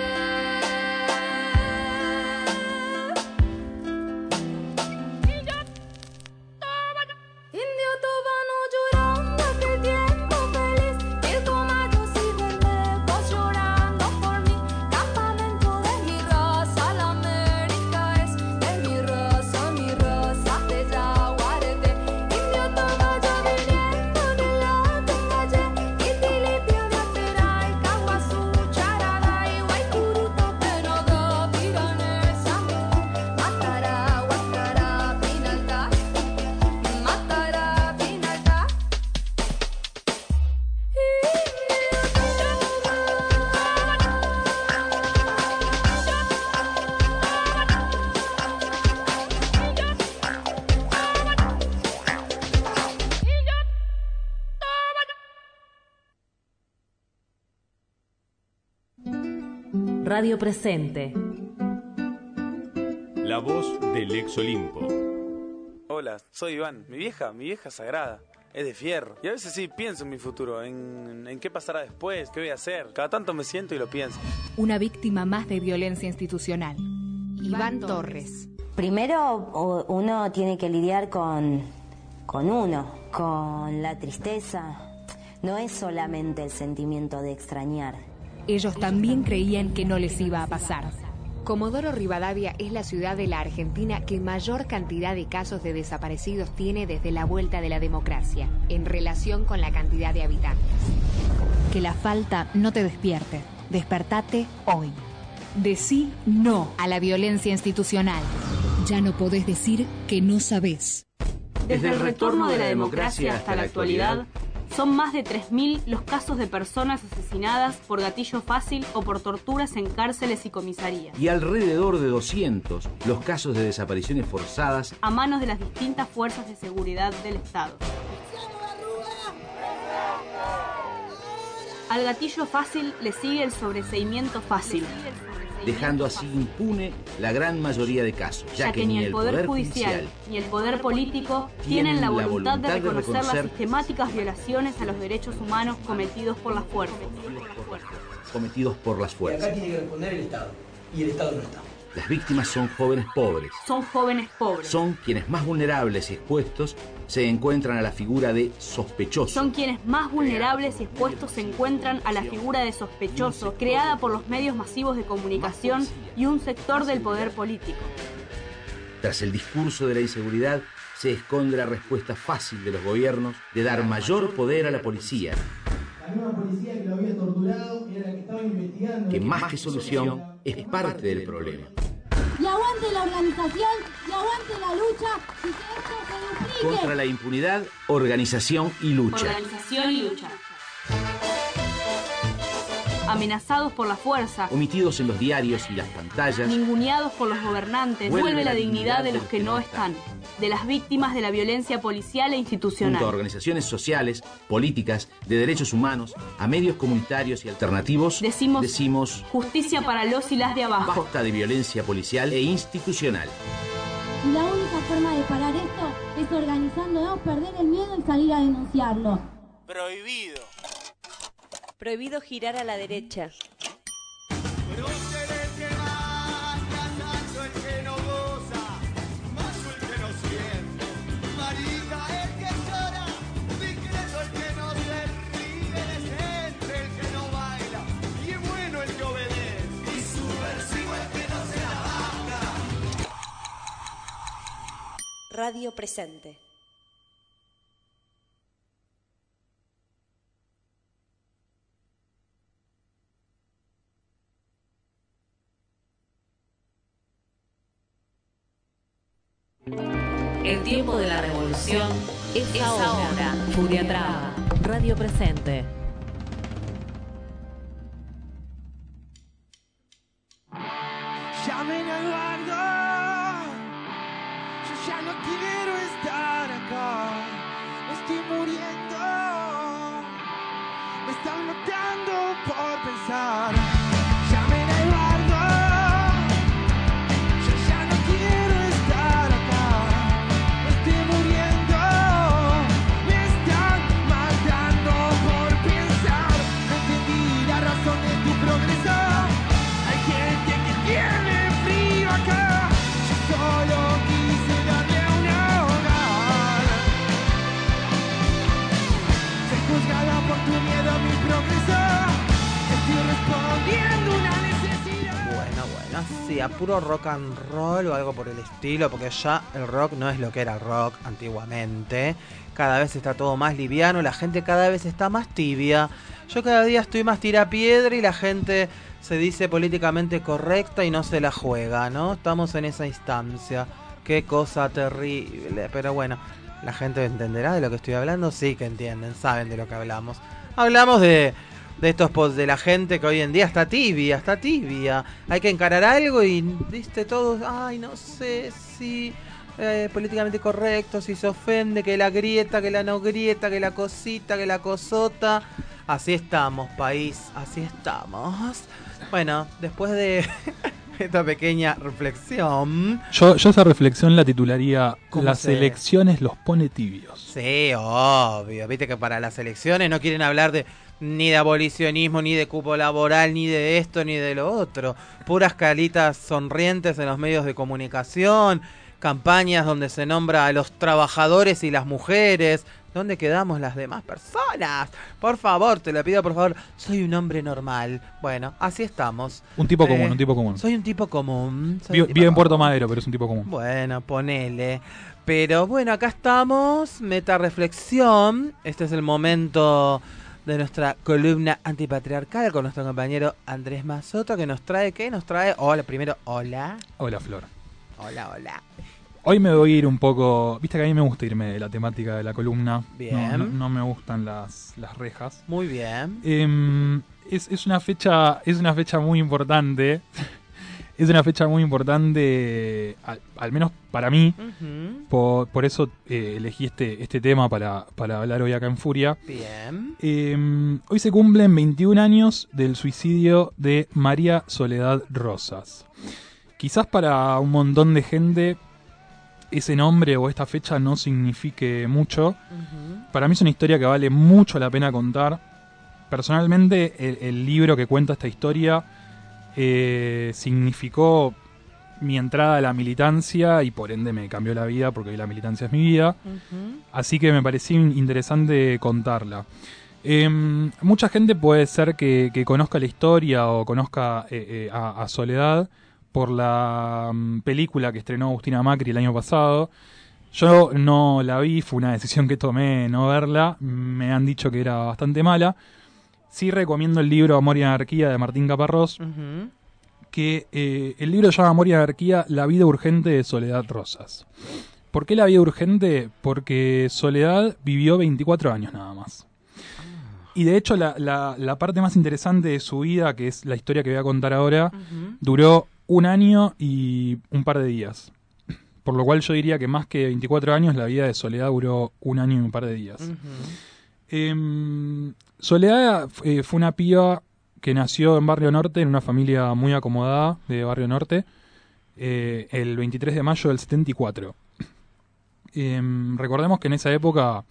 Indio tobano llorando aquel tiempo feliz, mil tomatos y bermejos llorando por mí. Campamento de mi raza, la América es de mi raza de Yaguareté. Indio tomayo viniendo de la Tumballé, Itilipio de Ateray, Caguazú, Charaday, Guaycuruta, Penoda, Piranesa, Matará, Huascará, Pinalta, Matará, Pinalta. Radio Presente. La voz del ex Olimpo. Hola, soy Iván. Mi vieja es sagrada. Es de fierro. Y a veces sí pienso en mi futuro, en qué pasará después, qué voy a hacer. Cada tanto me siento y lo pienso. Una víctima más de violencia institucional. Iván Torres. Primero uno tiene que lidiar con la tristeza. No es solamente el sentimiento de extrañar. Ellos también creían que no les iba a pasar. Comodoro Rivadavia es la ciudad de la Argentina que mayor cantidad de casos de desaparecidos tiene desde la vuelta de la democracia, en relación con la cantidad de habitantes. Que la falta no te despierte. Despertate hoy. Decí no a la violencia institucional. Ya no podés decir que no sabés. Desde el retorno de la democracia hasta la actualidad, son más de 3.000 los casos de personas asesinadas por gatillo fácil o por torturas en cárceles y comisarías. Y alrededor de 200 los casos de desapariciones forzadas a manos de las distintas fuerzas de seguridad del Estado. Al gatillo fácil le sigue el sobreseimiento fácil, dejando así impune la gran mayoría de casos, ya que ni el Poder Judicial ni el Poder Político tienen la voluntad de reconocer las sistemáticas violaciones a los derechos humanos cometidos por las fuerzas. Y acá tiene que responder el Estado, y el Estado no está. Las víctimas son jóvenes pobres. Son jóvenes pobres. Son quienes más vulnerables y expuestos se encuentran a la figura de sospechoso. Son quienes más vulnerables y expuestos se encuentran a la figura de sospechoso, creada por los medios masivos de comunicación y un sector del poder político. Tras el discurso de la inseguridad se esconde la respuesta fácil de los gobiernos de dar mayor poder a la policía. La nueva policía que lo había torturado era la que estaba investigando. Que más que solución es parte del problema. Y aguante la organización, y aguante la lucha, y que esto se duplique. Contra la impunidad, organización y lucha. Organización y lucha. Amenazados por la fuerza, omitidos en los diarios y las pantallas, ninguneados por los gobernantes, vuelve la dignidad de los que no están, de las víctimas de la violencia policial e institucional. Junto a organizaciones sociales, políticas, de derechos humanos, a medios comunitarios y alternativos, decimos justicia para los y las de abajo. Basta de violencia policial e institucional. Y la única forma de parar esto es organizándonos, perder el miedo y salir a denunciarlo. Prohibido. Prohibido girar a la derecha. Radio Presente. El tiempo de la revolución es ahora. Furia Traba. Radio Presente. Llamen a Eduardo, yo ya no quiero estar acá, me estoy muriendo, me están matando por pensar. Llamen a Eduardo, yo ya no quiero estar acá, me estoy muriendo, me están matando por pensar. No entendí la razón de tu progreso, hay gente que tiene frío acá, yo solo quise darle un hogar. Soy juzgada por tu miedo a mi progreso, estoy respondiendo una necesidad. Bueno, sí, a puro rock and roll o algo por el estilo, porque ya el rock no es lo que era el rock antiguamente. Cada vez está todo más liviano, la gente cada vez está más tibia. Yo cada día estoy más tirapiedra y la gente se dice políticamente correcta y no se la juega, ¿no? Estamos en esa instancia. Qué cosa terrible. Pero bueno, ¿la gente entenderá de lo que estoy hablando? Sí que entienden, saben de lo que hablamos. Hablamos de estos de la gente que hoy en día está tibia. Hay que encarar algo y, viste, todos, ay, no sé si políticamente correcto, si se ofende, que la grieta, que la no grieta, que la cosita, que la cosota. Así estamos, país, así estamos. Bueno, después de esta pequeña reflexión... Yo esa reflexión la titularía Las elecciones los pone tibios. Sí, obvio. Viste que para las elecciones no quieren hablar ni de abolicionismo, ni de cupo laboral, ni de esto, ni de lo otro. Puras caritas sonrientes en los medios de comunicación, campañas donde se nombra a los trabajadores y las mujeres. ¿Dónde quedamos las demás personas? Por favor, te lo pido, por favor. Soy un hombre normal. Bueno, así estamos. Un tipo común. Soy un tipo común. Vive en Puerto Madero, pero es un tipo común. Bueno, ponele. Pero bueno, acá estamos. Meta reflexión. Este es el momento de nuestra columna antipatriarcal con nuestro compañero Andrés Mazzoto, que nos trae, ¿qué? Nos trae, hola, primero, hola. Hola, Flor. Hola. Hoy me voy a ir un poco... Viste que a mí me gusta irme de la temática de la columna. Bien. No me gustan las rejas. Muy bien. Es una fecha muy importante. Es una fecha muy importante, al menos para mí. Uh-huh. Por eso elegí este tema para hablar hoy acá en Furia. Bien. Hoy se cumplen 21 años del suicidio de María Soledad Rosas. Quizás para un montón de gente ese nombre o esta fecha no signifique mucho. Uh-huh. Para mí es una historia que vale mucho la pena contar. Personalmente, el libro que cuenta esta historia significó mi entrada a la militancia y por ende me cambió la vida porque hoy la militancia es mi vida. Uh-huh. Así que me pareció interesante contarla. Mucha gente puede ser que conozca la historia o conozca a Soledad por la película que estrenó Agustina Macri el año pasado. Yo no la vi, fue una decisión que tomé no verla. Me han dicho que era bastante mala. Sí recomiendo el libro Amor y Anarquía de Martín Caparrós, uh-huh. que el libro se llama Amor y Anarquía, la vida urgente de Soledad Rosas. ¿Por qué la vida urgente? Porque Soledad vivió 24 años nada más. Y de hecho la parte más interesante de su vida, que es la historia que voy a contar ahora, uh-huh. duró 1 año y un par de días. Por lo cual yo diría que más que 24 años, la vida de Soledad duró 1 año y un par de días. Uh-huh. Soledad fue una piba que nació en Barrio Norte, en una familia muy acomodada de Barrio Norte, el 23 de mayo del 74. Recordemos que en esa época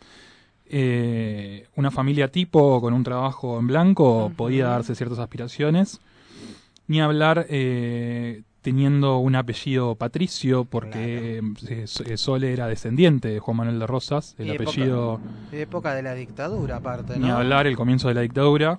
una familia tipo con un trabajo en blanco uh-huh. podía darse ciertas aspiraciones. Ni hablar teniendo un apellido patricio, porque claro. Sole era descendiente de Juan Manuel de Rosas, el apellido... Época de la dictadura, aparte, ¿no? Ni hablar, el comienzo de la dictadura.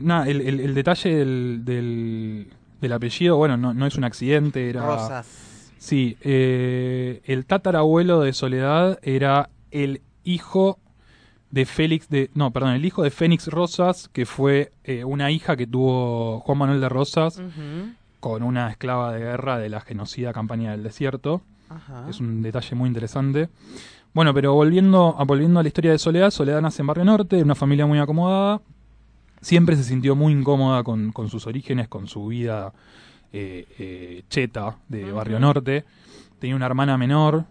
El detalle del apellido, bueno, no es un accidente, era... Rosas. Sí, el tatarabuelo de Soledad era el hijo de el hijo de Fénix Rosas, que fue una hija que tuvo Juan Manuel de Rosas con una esclava de guerra de la genocida Campaña del Desierto. Ajá. Es un detalle muy interesante. Bueno, pero volviendo a la historia de Soledad, Soledad nace en Barrio Norte, de una familia muy acomodada. Siempre se sintió muy incómoda con sus orígenes, con su vida cheta de Barrio Norte. Tenía una hermana mayor,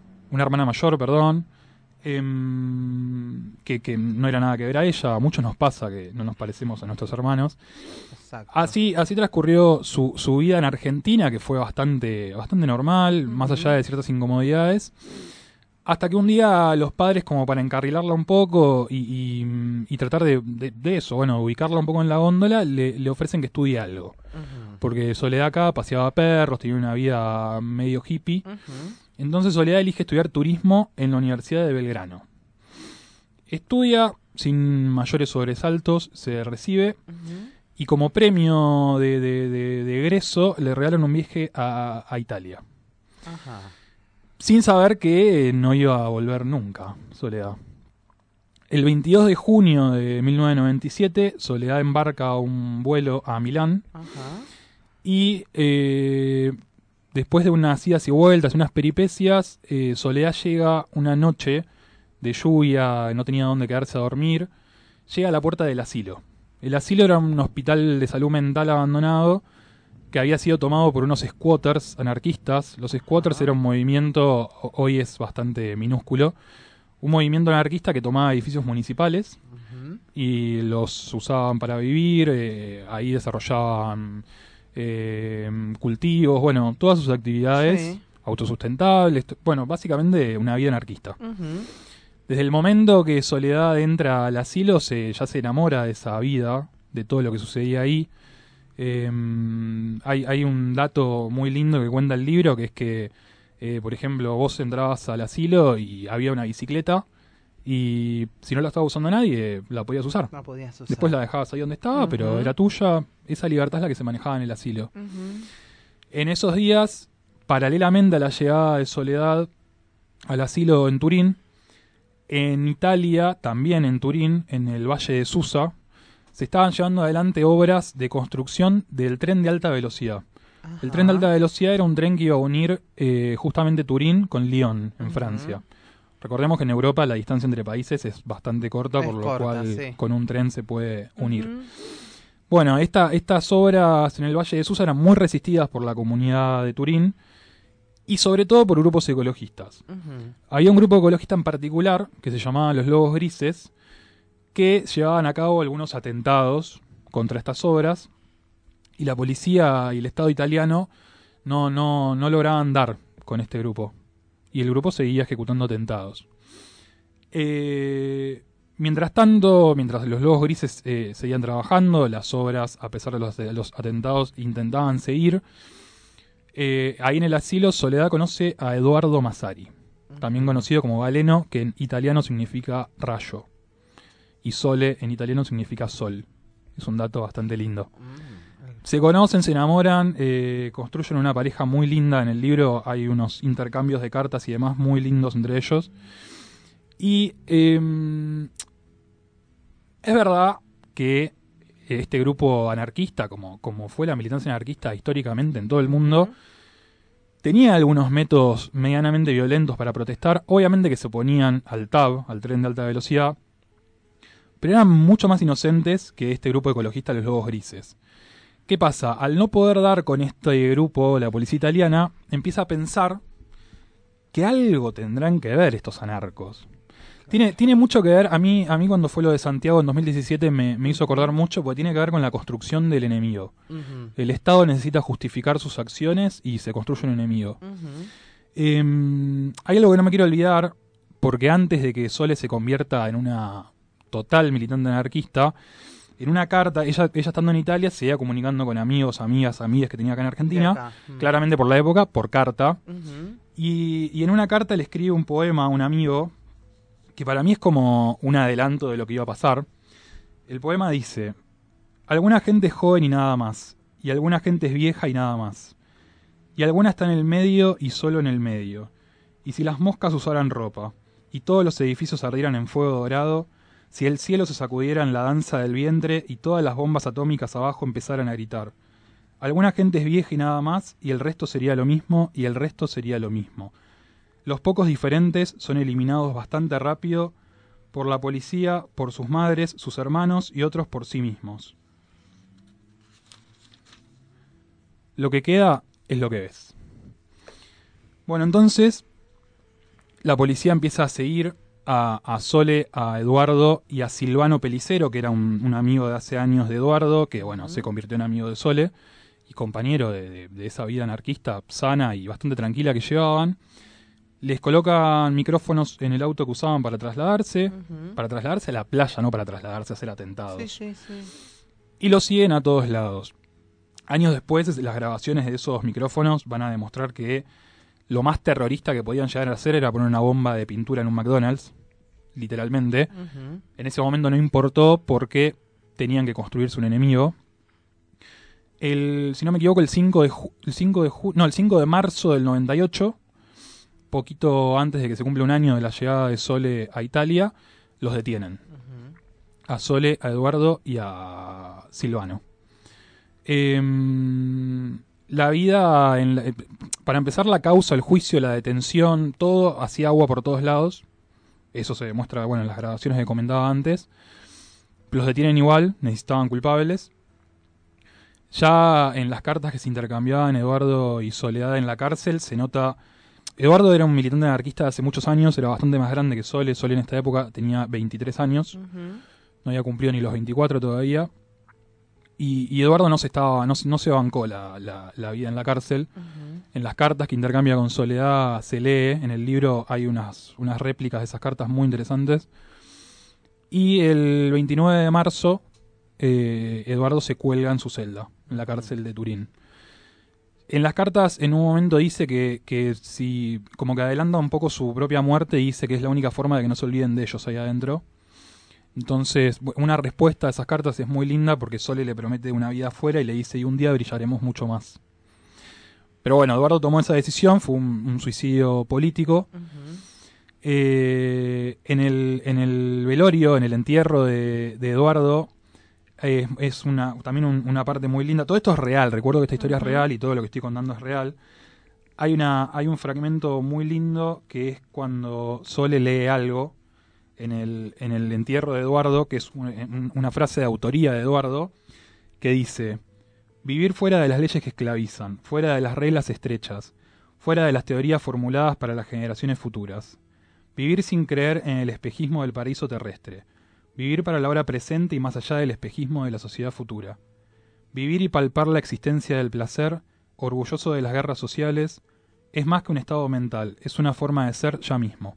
que no era nada que ver a ella. A muchos nos pasa que no nos parecemos a nuestros hermanos. Exacto. Así transcurrió su vida en Argentina, que fue bastante normal, más allá de ciertas incomodidades. Hasta que un día los padres, como para encarrilarla un poco y tratar de eso, bueno, ubicarla un poco en la góndola, le ofrecen que estudie algo. Porque Soledad acá paseaba perros, tenía una vida medio hippie. Entonces Soledad elige estudiar turismo en la Universidad de Belgrano. Estudia sin mayores sobresaltos, se recibe, y como premio de egreso le regalan un viaje a Italia. Ajá. Sin saber que no iba a volver nunca, Soledad. El 22 de junio de 1997, Soledad embarca un vuelo a Milán. Ajá. Y después de unas idas y vueltas, unas peripecias, Soledad llega una noche de lluvia, no tenía dónde quedarse a dormir, llega a la puerta del asilo. El asilo era un hospital de salud mental abandonado que había sido tomado por unos squatters anarquistas. Los squatters era un movimiento, hoy es bastante minúsculo, un movimiento anarquista que tomaba edificios municipales y los usaban para vivir, ahí desarrollaban cultivos, bueno, todas sus actividades autosustentables, bueno, básicamente una vida anarquista. Desde el momento que Soledad entra al asilo, ya se enamora de esa vida, de todo lo que sucedía ahí. Hay un dato muy lindo que cuenta el libro, que es que, por ejemplo, vos entrabas al asilo y había una bicicleta, y si no la estaba usando nadie, la podías usar. La podías usar. Después la dejabas ahí donde estaba, pero era tuya. Esa libertad es la que se manejaba en el asilo. En esos días, paralelamente a la llegada de Soledad al asilo en Turín, en Italia, también en Turín, en el Valle de Susa, se estaban llevando adelante obras de construcción del tren de alta velocidad. El tren de alta velocidad era un tren que iba a unir justamente Turín con Lyon, en Francia. Recordemos que en Europa la distancia entre países es bastante corta, por lo cual con un tren se puede unir. Bueno, estas obras en el Valle de Susa eran muy resistidas por la comunidad de Turín y sobre todo por grupos ecologistas. Había un grupo ecologista en particular que se llamaba Los Lobos Grises, que llevaban a cabo algunos atentados contra estas obras, y la policía y el Estado italiano no lograban dar con este grupo, y el grupo seguía ejecutando atentados. Mientras tanto, mientras los Lobos Grises seguían trabajando, las obras, a pesar de los atentados, intentaban seguir. Ahí en el asilo, Soledad conoce a Eduardo Massari, también conocido como Galeno, que en italiano significa rayo, y Sole en italiano significa sol. Es un dato bastante lindo. Se conocen, se enamoran, construyen una pareja muy linda. En el libro hay unos intercambios de cartas y demás muy lindos entre ellos. Y es verdad que este grupo anarquista, como fue la militancia anarquista históricamente en todo el mundo, tenía algunos métodos medianamente violentos para protestar. Obviamente que se oponían al TAV, al tren de alta velocidad, pero eran mucho más inocentes que este grupo ecologista, los Lobos Grises. ¿Qué pasa? Al no poder dar con este grupo, la policía italiana empieza a pensar que algo tendrán que ver estos anarcos. Tiene mucho que ver, a mí cuando fue lo de Santiago en 2017 me hizo acordar mucho, porque tiene que ver con la construcción del enemigo. El Estado necesita justificar sus acciones y se construye un enemigo. Hay algo que no me quiero olvidar, porque antes de que Sole se convierta en una total militante anarquista, en una carta, ella estando en Italia, se iba comunicando con amigos, amigas que tenía acá en Argentina, claramente por la época, por carta. Y en una carta le escribe un poema a un amigo, que para mí es como un adelanto de lo que iba a pasar. El poema dice: alguna gente es joven y nada más, y alguna gente es vieja y nada más, y alguna está en el medio y solo en el medio. Y si las moscas usaran ropa, y todos los edificios ardieran en fuego dorado, si el cielo se sacudiera en la danza del vientre y todas las bombas atómicas abajo empezaran a gritar. Alguna gente es vieja y nada más, y el resto sería lo mismo, y el resto sería lo mismo. Los pocos diferentes son eliminados bastante rápido por la policía, por sus madres, sus hermanos y otros por sí mismos. Lo que queda es lo que ves. Bueno, entonces la policía empieza a seguir a Sole, a Eduardo y a Silvano Pelicero, que era un amigo de hace años de Eduardo, que bueno, se convirtió en amigo de Sole y compañero de esa vida anarquista sana y bastante tranquila que llevaban. Les colocan micrófonos en el auto que usaban para trasladarse a la playa, no para trasladarse a hacer atentados. Y lo siguen a todos lados. Años después, las grabaciones de esos micrófonos van a demostrar que lo más terrorista que podían llegar a hacer era poner una bomba de pintura en un McDonald's, literalmente. En ese momento no importó porque tenían que construirse un enemigo. Si no me equivoco, el 5 de marzo del 98, poquito antes de que se cumpla un año de la llegada de Sole a Italia, los detienen. A Sole, a Eduardo y a Silvano. La vida, para empezar, la causa, el juicio, la detención, todo hacía agua por todos lados. Eso se demuestra, bueno, en las grabaciones que comentaba antes. Los detienen igual, necesitaban culpables. Ya en las cartas que se intercambiaban Eduardo y Soledad en la cárcel se nota... Eduardo era un militante anarquista de hace muchos años, era bastante más grande que Sole. Sole en esta época tenía 23 años, no había cumplido ni los 24 todavía. Y Eduardo no se bancó la vida en la cárcel. En las cartas que intercambia con Soledad se lee, en el libro hay unas réplicas de esas cartas muy interesantes. Y el 29 de marzo Eduardo se cuelga en su celda, en la cárcel de Turín. En las cartas en un momento dice que si como que adelanta un poco su propia muerte y dice que es la única forma de que no se olviden de ellos ahí adentro. Entonces, una respuesta a esas cartas es muy linda porque Sole le promete una vida afuera y le dice, y un día brillaremos mucho más. Pero bueno, Eduardo tomó esa decisión, fue un suicidio político. En el velorio, en el entierro de Eduardo, es también una parte muy linda. Todo esto es real, recuerdo que esta historia es real y todo lo que estoy contando es real. Hay un fragmento muy lindo que es cuando Sole lee algo en el entierro de Eduardo, que es una frase de autoría de Eduardo, que dice: vivir fuera de las leyes que esclavizan, fuera de las reglas estrechas, fuera de las teorías formuladas para las generaciones futuras. Vivir sin creer en el espejismo del paraíso terrestre. Vivir para la hora presente y más allá del espejismo de la sociedad futura. Vivir y palpar la existencia del placer, orgulloso de las guerras sociales, es más que un estado mental, es una forma de ser ya mismo.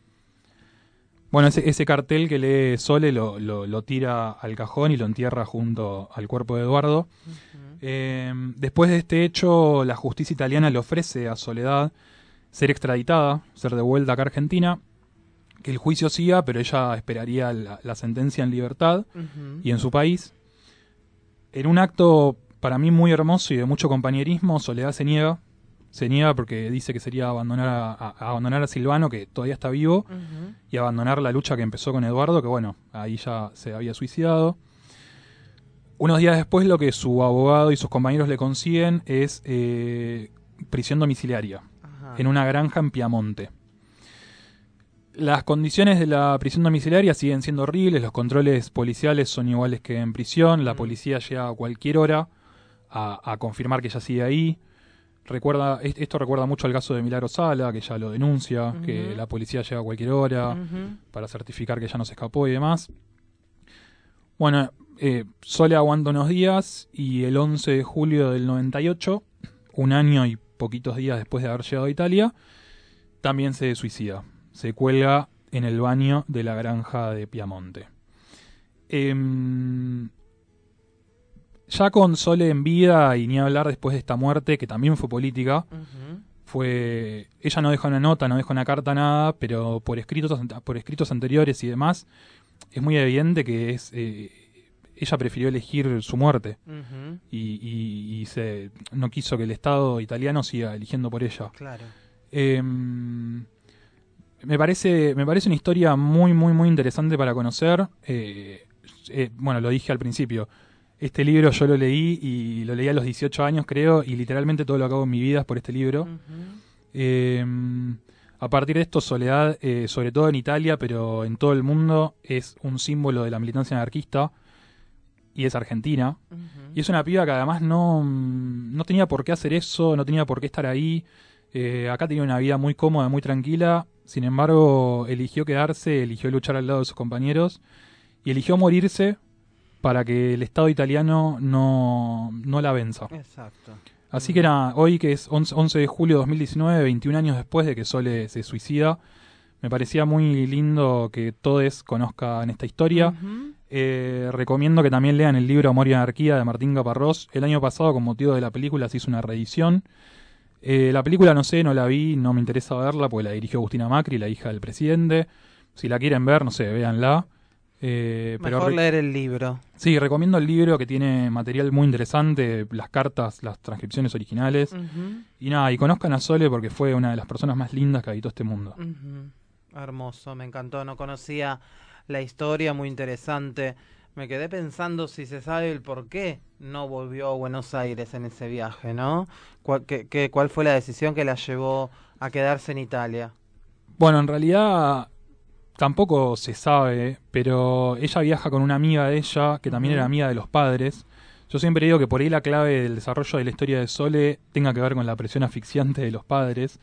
Bueno, ese cartel que lee Sole lo tira al cajón y lo entierra junto al cuerpo de Eduardo. Después de este hecho, la justicia italiana le ofrece a Soledad ser extraditada, ser devuelta acá a Argentina, que el juicio siga, pero ella esperaría la sentencia en libertad y en su país. En un acto para mí muy hermoso y de mucho compañerismo, Soledad se niega porque dice que sería abandonar a Silvano, que todavía está vivo, y abandonar la lucha que empezó con Eduardo, que bueno, ahí ya se había suicidado. Unos días después lo que su abogado y sus compañeros le consiguen es prisión domiciliaria en una granja en Piamonte. Las condiciones de la prisión domiciliaria siguen siendo horribles, los controles policiales son iguales que en prisión, la policía llega a cualquier hora a confirmar que ella sigue ahí. Esto recuerda mucho al caso de Milagro Sala, que ya lo denuncia, que la policía llega a cualquier hora para certificar que ya no se escapó y demás. Bueno, Sole aguanta unos días y el 11 de julio del 98, un año y poquitos días después de haber llegado a Italia, también se suicida. Se cuelga en el baño de la granja de Piamonte. Ya con Sole en vida, y ni hablar después de esta muerte, que también fue política, ella no deja una nota, no deja una carta, nada, pero por escritos anteriores y demás, es muy evidente que ella prefirió elegir su muerte. Ujú. Y no quiso que el Estado italiano siga eligiendo por ella. Claro. Me parece una historia muy, muy, muy interesante para conocer. Bueno, lo dije al principio. Este libro yo lo leí y lo leí a los 18 años, creo, y literalmente todo lo que hago en mi vida es por este libro. A partir de esto, Soledad, sobre todo en Italia, pero en todo el mundo, es un símbolo de la militancia anarquista y es argentina. Y es una piba que además no tenía por qué hacer eso, no tenía por qué estar ahí. Acá tenía una vida muy cómoda, muy tranquila. Sin embargo, eligió quedarse, eligió luchar al lado de sus compañeros y eligió morirse para que el Estado italiano no la venza. Exacto. Así que nada, hoy que es 11 de julio de 2019, 21 años después de que Sole se suicida, me parecía muy lindo que todos conozcan esta historia. Recomiendo que también lean el libro Amor y Anarquía de Martín Caparrós. El año pasado, con motivo de la película, se hizo una reedición. La película no sé, no la vi, no me interesa verla porque la dirigió Agustina Macri, la hija del presidente. Si la quieren ver, no sé, véanla. Mejor leer el libro. Sí, recomiendo el libro que tiene material muy interesante, las cartas, las transcripciones originales. Y nada, y conozcan a Sole porque fue una de las personas más lindas que habitó este mundo. Hermoso, me encantó, no conocía la historia, muy interesante. Me quedé pensando si se sabe el por qué no volvió a Buenos Aires en ese viaje, ¿no? ¿Cuál fue la decisión que la llevó a quedarse en Italia? Bueno, en realidad tampoco se sabe, pero ella viaja con una amiga de ella, que también era amiga de los padres. Yo siempre digo que por ahí la clave del desarrollo de la historia de Sole tenga que ver con la presión asfixiante de los padres.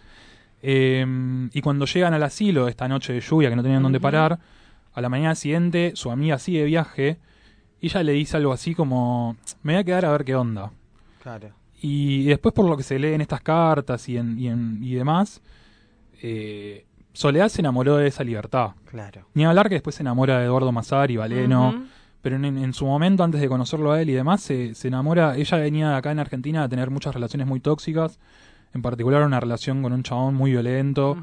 Y cuando llegan al asilo, esta noche de lluvia que no tenían dónde parar, a la mañana siguiente su amiga sigue de viaje y ella le dice algo así como: me voy a quedar a ver qué onda. Claro. Y después, por lo que se lee en estas cartas y demás, Soledad se enamoró de esa libertad. Claro. Ni hablar que después se enamora de Eduardo Massari, Valeno, pero en su momento, antes de conocerlo a él y demás, se enamora. Ella venía acá en Argentina a tener muchas relaciones muy tóxicas, en particular una relación con un chabón muy violento.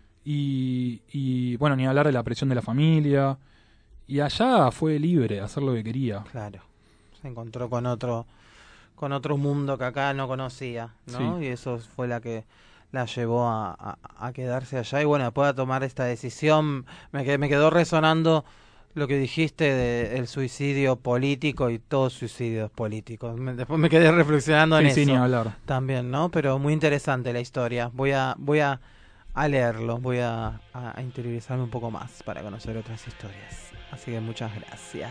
Y bueno, ni hablar de la presión de la familia. Y allá fue libre de hacer lo que quería. Claro. Se encontró con otro mundo que acá no conocía, ¿no? Sí. Y eso fue la que la llevó a quedarse allá. Y bueno, después de tomar esta decisión, me quedó resonando lo que dijiste del suicidio político, y todos suicidios políticos. Después me quedé reflexionando en eso. Sí, ni hablar. También, ¿no? Pero muy interesante la historia. Voy a leerlo, voy a interiorizarme un poco más para conocer otras historias. Así que muchas gracias.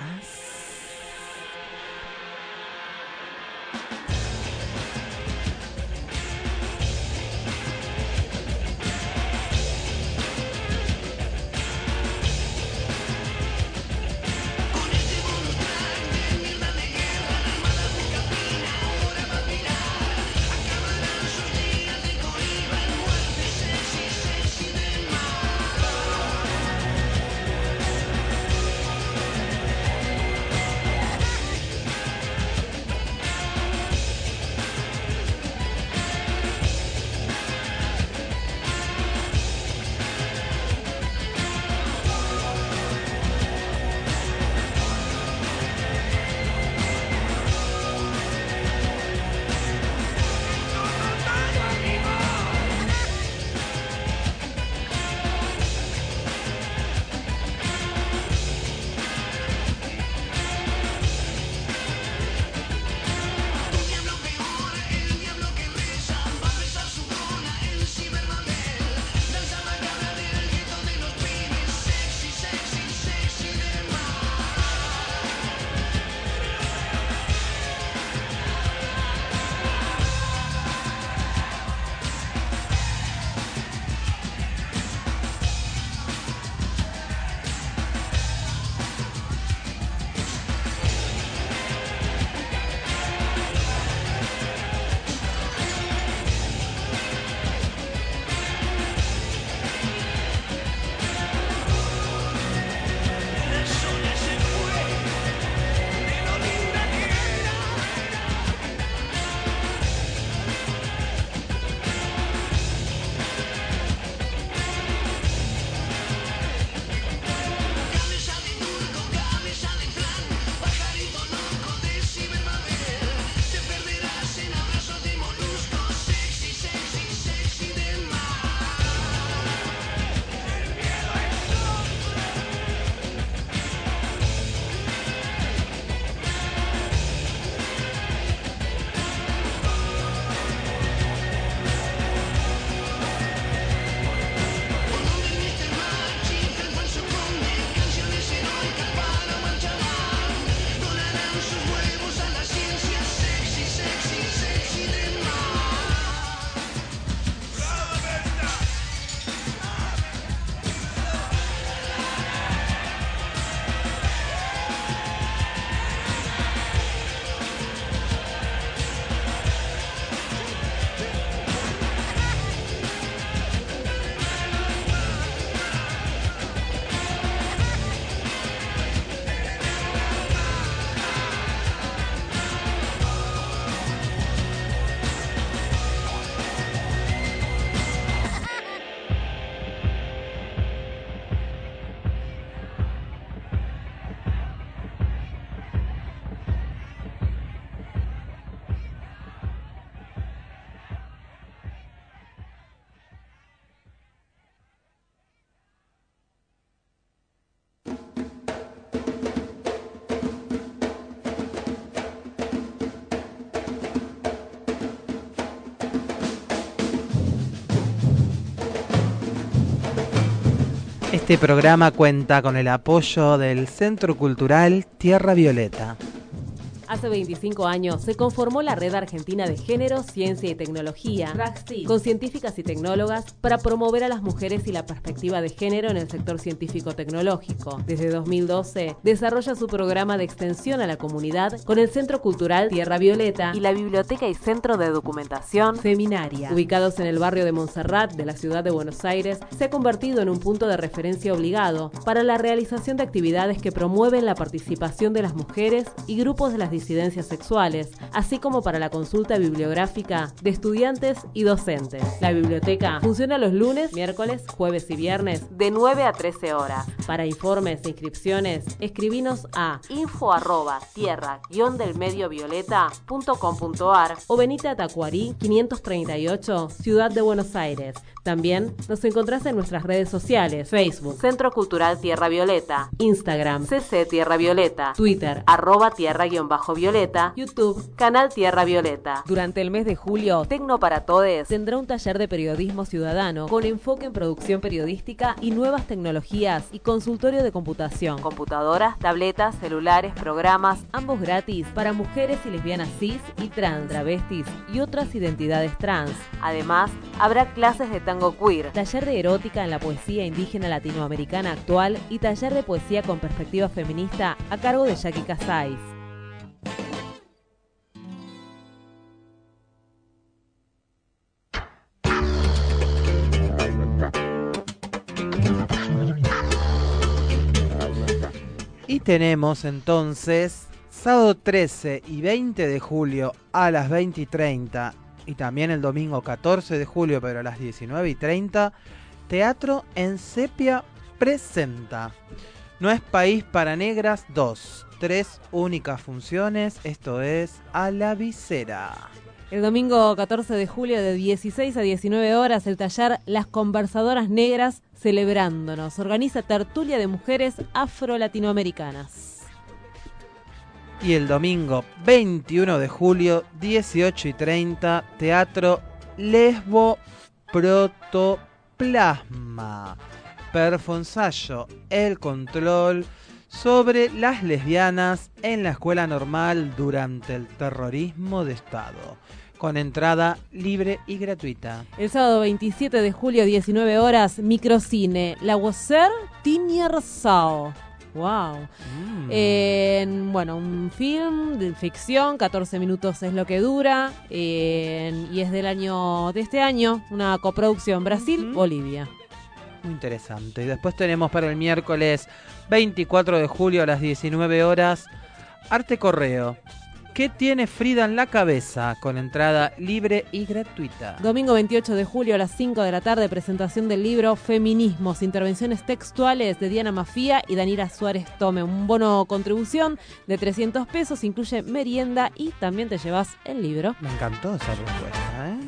Este programa cuenta con el apoyo del Centro Cultural Tierra Violeta. Hace 25 años se conformó la Red Argentina de Género, Ciencia y Tecnología, RACSTI, con científicas y tecnólogas para promover a las mujeres y la perspectiva de género en el sector científico-tecnológico. Desde 2012 desarrolla su programa de extensión a la comunidad con el Centro Cultural Tierra Violeta y la Biblioteca y Centro de Documentación Feminaria. Ubicados en el barrio de Montserrat de la ciudad de Buenos Aires, se ha convertido en un punto de referencia obligado para la realización de actividades que promueven la participación de las mujeres y grupos de las disidencias sexuales, así como para la consulta bibliográfica de estudiantes y docentes. La biblioteca funciona los lunes, miércoles, jueves y viernes de 9 a 13 horas. Para informes e inscripciones, escribinos a info@tierra-del-medio-violeta.com.ar o venite a Tacuarí 538, Ciudad de Buenos Aires. También nos encontrás en nuestras redes sociales: Facebook, Centro Cultural Tierra Violeta, Instagram, CC Tierra Violeta, Twitter, @tierra_violeta, YouTube, Canal Tierra Violeta. Durante el mes de julio, Tecno para Todes tendrá un taller de periodismo ciudadano con enfoque en producción periodística y nuevas tecnologías y consultorio de computación. Computadoras, tabletas, celulares, programas, ambos gratis para mujeres y lesbianas cis y trans, travestis y otras identidades trans. Además, habrá clases de tango queer, taller de erótica en la poesía indígena latinoamericana actual y taller de poesía con perspectiva feminista a cargo de Jackie Casais. Y tenemos entonces sábado 13 y 20 de julio a las 20:30 y también el domingo 14 de julio pero a las 19:30, Teatro en Sepia presenta No es País para Negras 2, 3 únicas funciones, esto es A la Visera. El domingo 14 de julio de 16 a 19 horas el taller Las Conversadoras Negras Celebrándonos. Organiza tertulia de mujeres afro-latinoamericanas. Y el domingo 21 de julio, 18:30, Teatro Lesbo Protoplasma. Perfonsayo, el control sobre las lesbianas en la escuela normal durante el terrorismo de Estado. Con entrada libre y gratuita. El sábado 27 de julio, 19 horas, Microcine, La Wasser Tinierrsao. Wow. Bueno, un film de ficción, 14 minutos es lo que dura, y es de este año, una coproducción Brasil-Bolivia. Muy interesante. Y después tenemos para el miércoles 24 de julio a las 19 horas, Arte Correo. ¿Qué tiene Frida en la cabeza? Con entrada libre y gratuita. Domingo 28 de julio a las 5 de la tarde, presentación del libro Feminismos, intervenciones textuales de Diana Mafía y Danira Suárez Tome. Un bono contribución de 300 pesos, incluye merienda y también te llevas el libro. Me encantó esa propuesta, ¿eh?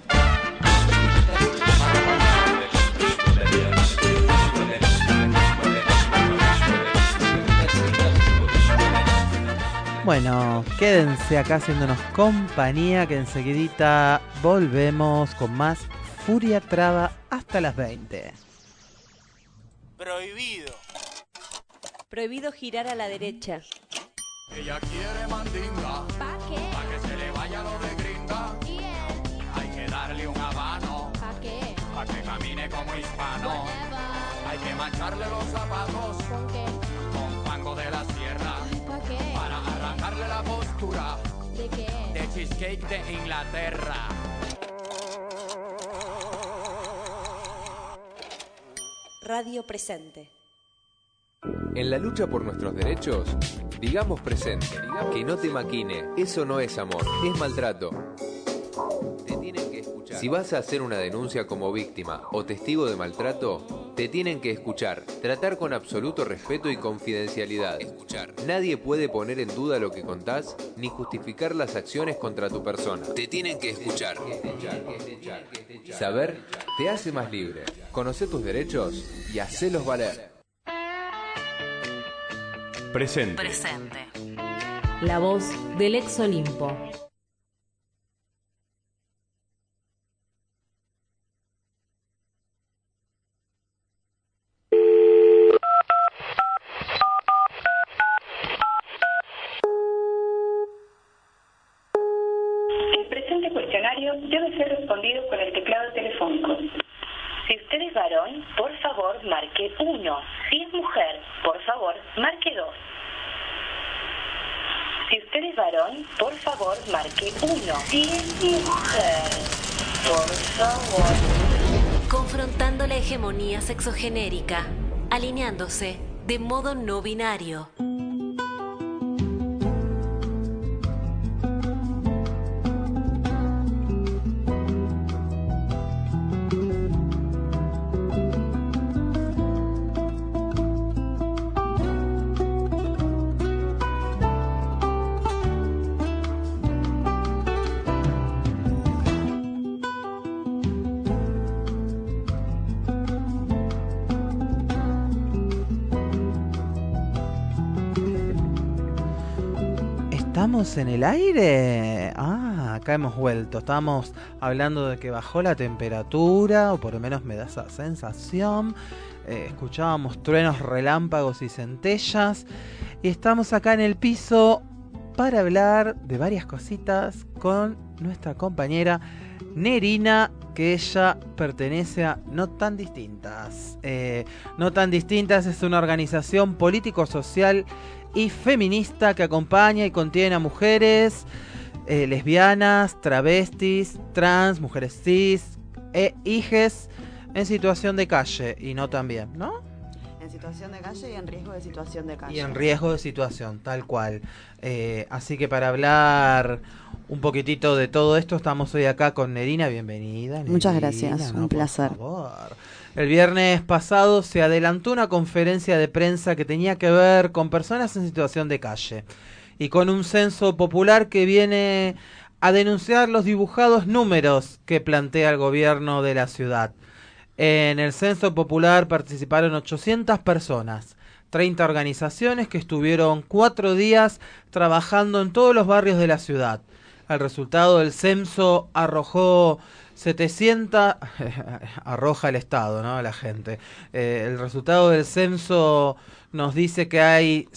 Bueno, quédense acá haciéndonos compañía, que enseguidita volvemos con más Furia Traba hasta las 20. Prohibido. Prohibido girar a la derecha. Ella quiere mandinga. ¿Pa qué? Pa' que se le vaya lo de gringa. ¿Y él? Hay que darle un habano. ¿Pa qué? Pa' que camine como hispano. Whatever. Hay que mancharle los zapatos. ¿Con qué? Con fango de la sierra. ¿Pa qué? Para arrancarle la postura. ¿De qué? De cheesecake de Inglaterra. Radio Presente. En la lucha por nuestros derechos, digamos presente. Que no te maquine, eso no es amor, es maltrato. Te tienen que escuchar. Si vas a hacer una denuncia como víctima o testigo de maltrato, te tienen que escuchar, tratar con absoluto respeto y confidencialidad. Escuchar. Nadie puede poner en duda lo que contás ni justificar las acciones contra tu persona. Te tienen que escuchar. Saber te hace más libre. Conoce tus derechos y hacelos valer. Presente. La voz del ex Olimpo. varón, por favor, marque 1. Si es mujer, por favor, marque 2. Si usted es varón, por favor, marque 1. Si es mujer, por favor. Confrontando la hegemonía sexogenérica, alineándose de modo no binario. ¿Estamos en el aire? Acá hemos vuelto. Estamos hablando de que bajó la temperatura, o por lo menos me da esa sensación. Escuchábamos truenos, relámpagos y centellas. Y estamos acá en el piso para hablar de varias cositas con nuestra compañera Nerina, que ella pertenece a No Tan Distintas. No Tan Distintas es una organización político-social y feminista que acompaña y contiene a mujeres lesbianas, travestis, trans, mujeres cis e hijes en situación de calle y no también, ¿no? En situación de calle y en riesgo de situación de calle. Y en riesgo de situación, tal cual. Así que para hablar un poquitito de todo esto, estamos hoy acá con Nerina. Bienvenida, Nerina. Muchas gracias, un placer. Por favor. El viernes pasado se adelantó una conferencia de prensa que tenía que ver con personas en situación de calle y con un censo popular que viene a denunciar los dibujados números que plantea el gobierno de la ciudad. En el censo popular participaron 800 personas, 30 organizaciones que estuvieron 4 días trabajando en todos los barrios de la ciudad. El resultado del censo arrojó 700, arroja el Estado, ¿no? La gente. El resultado del censo nos dice que hay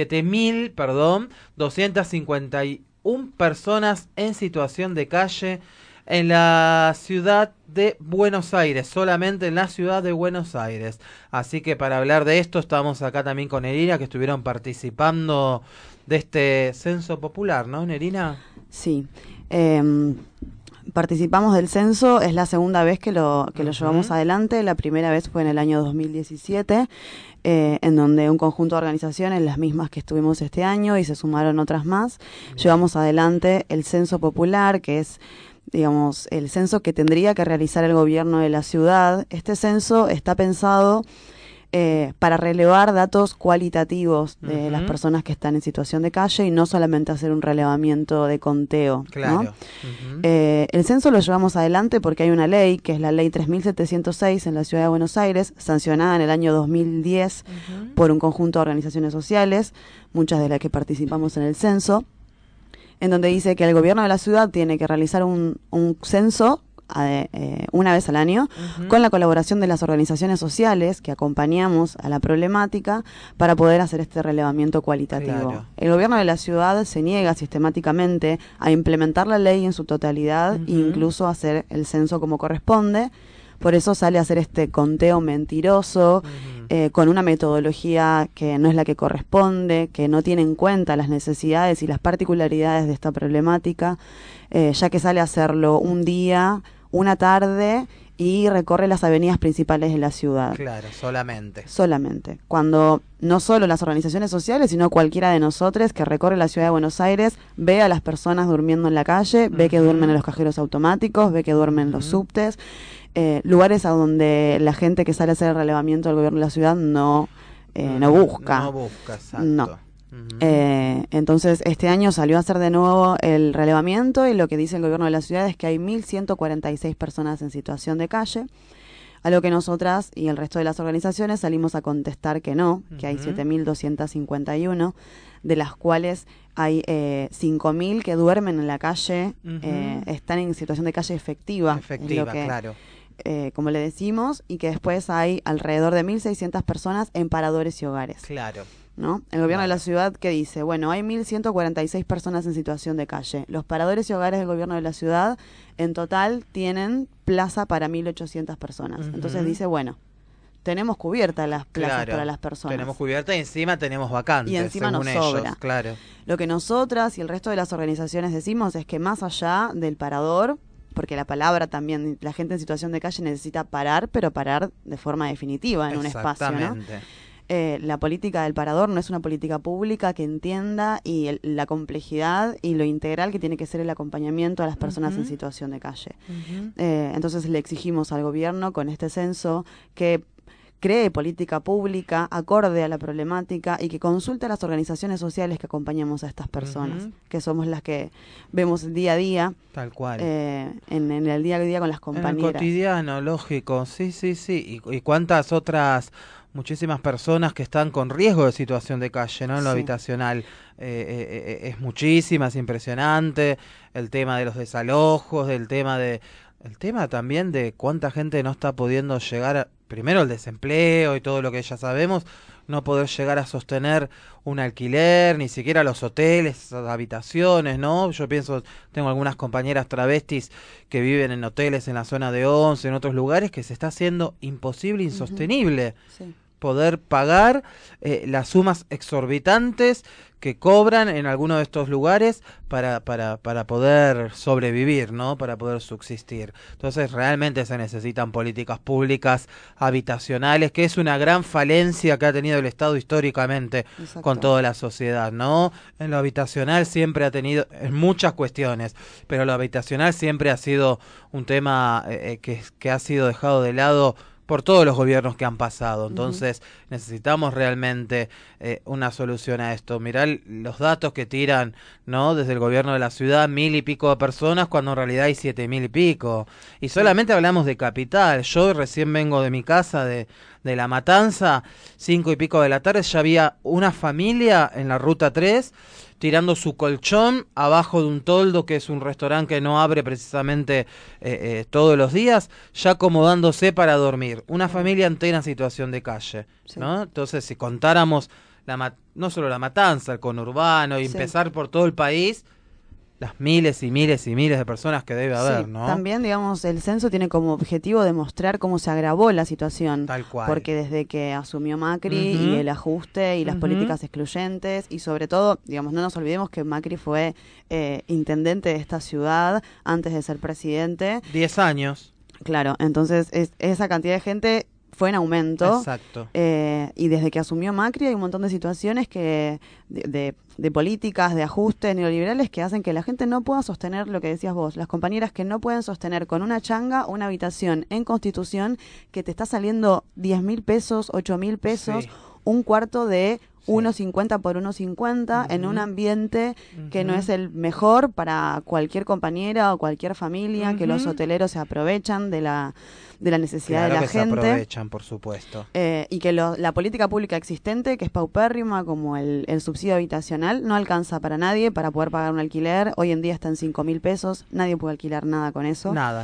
251 personas en situación de calle en la ciudad de Buenos Aires, solamente en la ciudad de Buenos Aires. Así que para hablar de esto estamos acá también con Nerina, que estuvieron participando de este censo popular, ¿no, Nerina? Sí. Participamos del censo, es la segunda vez que lo llevamos adelante. La primera vez fue en el año 2017, en donde un conjunto de organizaciones, las mismas que estuvimos este año, y se sumaron otras más, llevamos adelante el censo popular, que es, digamos, el censo que tendría que realizar el gobierno de la ciudad. Este censo está pensado para relevar datos cualitativos de las personas que están en situación de calle y no solamente hacer un relevamiento de conteo, claro, ¿no? El censo lo llevamos adelante porque hay una ley, que es la ley 3706 en la ciudad de Buenos Aires, sancionada en el año 2010 por un conjunto de organizaciones sociales, muchas de las que participamos en el censo, en donde dice que el gobierno de la ciudad tiene que realizar un censo una vez al año, con la colaboración de las organizaciones sociales que acompañamos a la problemática para poder hacer este relevamiento cualitativo. Claro. El gobierno de la ciudad se niega sistemáticamente a implementar la ley en su totalidad e incluso hacer el censo como corresponde. Por eso sale a hacer este conteo mentiroso, con una metodología que no es la que corresponde, que no tiene en cuenta las necesidades y las particularidades de esta problemática, ya que sale a hacerlo un día, una tarde, y recorre las avenidas principales de la ciudad. Claro, solamente. Solamente. Cuando no solo las organizaciones sociales, sino cualquiera de nosotros que recorre la ciudad de Buenos Aires, ve a las personas durmiendo en la calle, ve que duermen en los cajeros automáticos, ve que duermen en los subtes, lugares a donde la gente que sale a hacer el relevamiento del gobierno de la ciudad no busca. No busca, exacto. No. Entonces este año salió a hacer de nuevo el relevamiento, y lo que dice el gobierno de la ciudad es que hay 1.146 personas en situación de calle, a lo que nosotras y el resto de las organizaciones salimos a contestar que no, que hay 7.251, de las cuales hay 5.000 que duermen en la calle, están en situación de calle efectiva, claro. Como le decimos, y que después hay alrededor de 1.600 personas en paradores y hogares. Claro. ¿No? El gobierno de la ciudad, que dice, bueno, hay 1.146 personas en situación de calle. Los paradores y hogares del gobierno de la ciudad en total tienen plaza para 1.800 personas. Entonces dice, bueno, tenemos cubiertas las plazas Claro, para las personas. tenemos cubierta y encima tenemos vacantes, Y encima nos según ellos, sobra. claro. Lo que nosotras y el resto de las organizaciones decimos es que más allá del parador, porque la palabra también, la gente en situación de calle necesita parar, pero parar de forma definitiva en un espacio, ¿no? Exactamente. La política del parador no es una política pública que entienda la complejidad y lo integral que tiene que ser el acompañamiento a las personas en situación de calle. Entonces le exigimos al gobierno con este censo que cree política pública acorde a la problemática y que consulte a las organizaciones sociales que acompañamos a estas personas, que somos las que vemos día a día. Tal cual. En el día a día con las compañeras. En el cotidiano, lógico, sí. Y cuántas otras, muchísimas personas que están con riesgo de situación de calle, ¿no? En lo habitacional. Es muchísima, es impresionante. El tema de los desalojos, el tema también de cuánta gente no está pudiendo llegar primero el desempleo y todo lo que ya sabemos, no poder llegar a sostener un alquiler, ni siquiera los hoteles, habitaciones, ¿no? Yo pienso, tengo algunas compañeras travestis que viven en hoteles en la zona de Once, en otros lugares, que se está haciendo imposible, insostenible poder pagar las sumas exorbitantes que cobran en alguno de estos lugares para poder sobrevivir, ¿no? Para poder subsistir. Entonces realmente se necesitan políticas públicas habitacionales, que es una gran falencia que ha tenido el Estado históricamente con toda la sociedad, ¿no? En lo habitacional siempre ha tenido, en muchas cuestiones, pero lo habitacional siempre ha sido un tema que ha sido dejado de lado por todos los gobiernos que han pasado. Entonces necesitamos realmente una solución a esto. Mirá los datos que tiran, ¿no? Desde el gobierno de la ciudad, 1000 y pico de personas, cuando en realidad hay 7000 y pico. Y solamente hablamos de capital. Yo recién vengo de mi casa de La Matanza, 5 y pico de la tarde, ya había una familia en la ruta 3 tirando su colchón abajo de un toldo, que es un restaurante que no abre precisamente todos los días, ya acomodándose para dormir. Una familia entera en situación de calle, ¿no? Entonces, si contáramos no solo La Matanza, el conurbano, y empezar por todo el país, las miles y miles y miles de personas que debe haber, ¿no? También, digamos, el censo tiene como objetivo demostrar cómo se agravó la situación. Tal cual. Porque desde que asumió Macri y el ajuste y las políticas excluyentes, y sobre todo, digamos, no nos olvidemos que Macri fue intendente de esta ciudad antes de ser presidente. 10 años. Claro, entonces esa cantidad de gente fue en aumento. Exacto. Y desde que asumió Macri hay un montón de situaciones que de políticas, de ajustes neoliberales que hacen que la gente no pueda sostener lo que decías vos. Las compañeras que no pueden sostener con una changa una habitación en Constitución que te está saliendo 10.000 pesos, 8.000 pesos, un cuarto de 1.50 por 1.50 en un ambiente que no es el mejor para cualquier compañera o cualquier familia, que los hoteleros se aprovechan de la necesidad de la gente. Se aprovechan, por supuesto. Y que la política pública existente, que es paupérrima, como el subsidio habitacional, no alcanza para nadie para poder pagar un alquiler. Hoy en día está en 5.000 pesos, nadie puede alquilar nada con eso. Nada.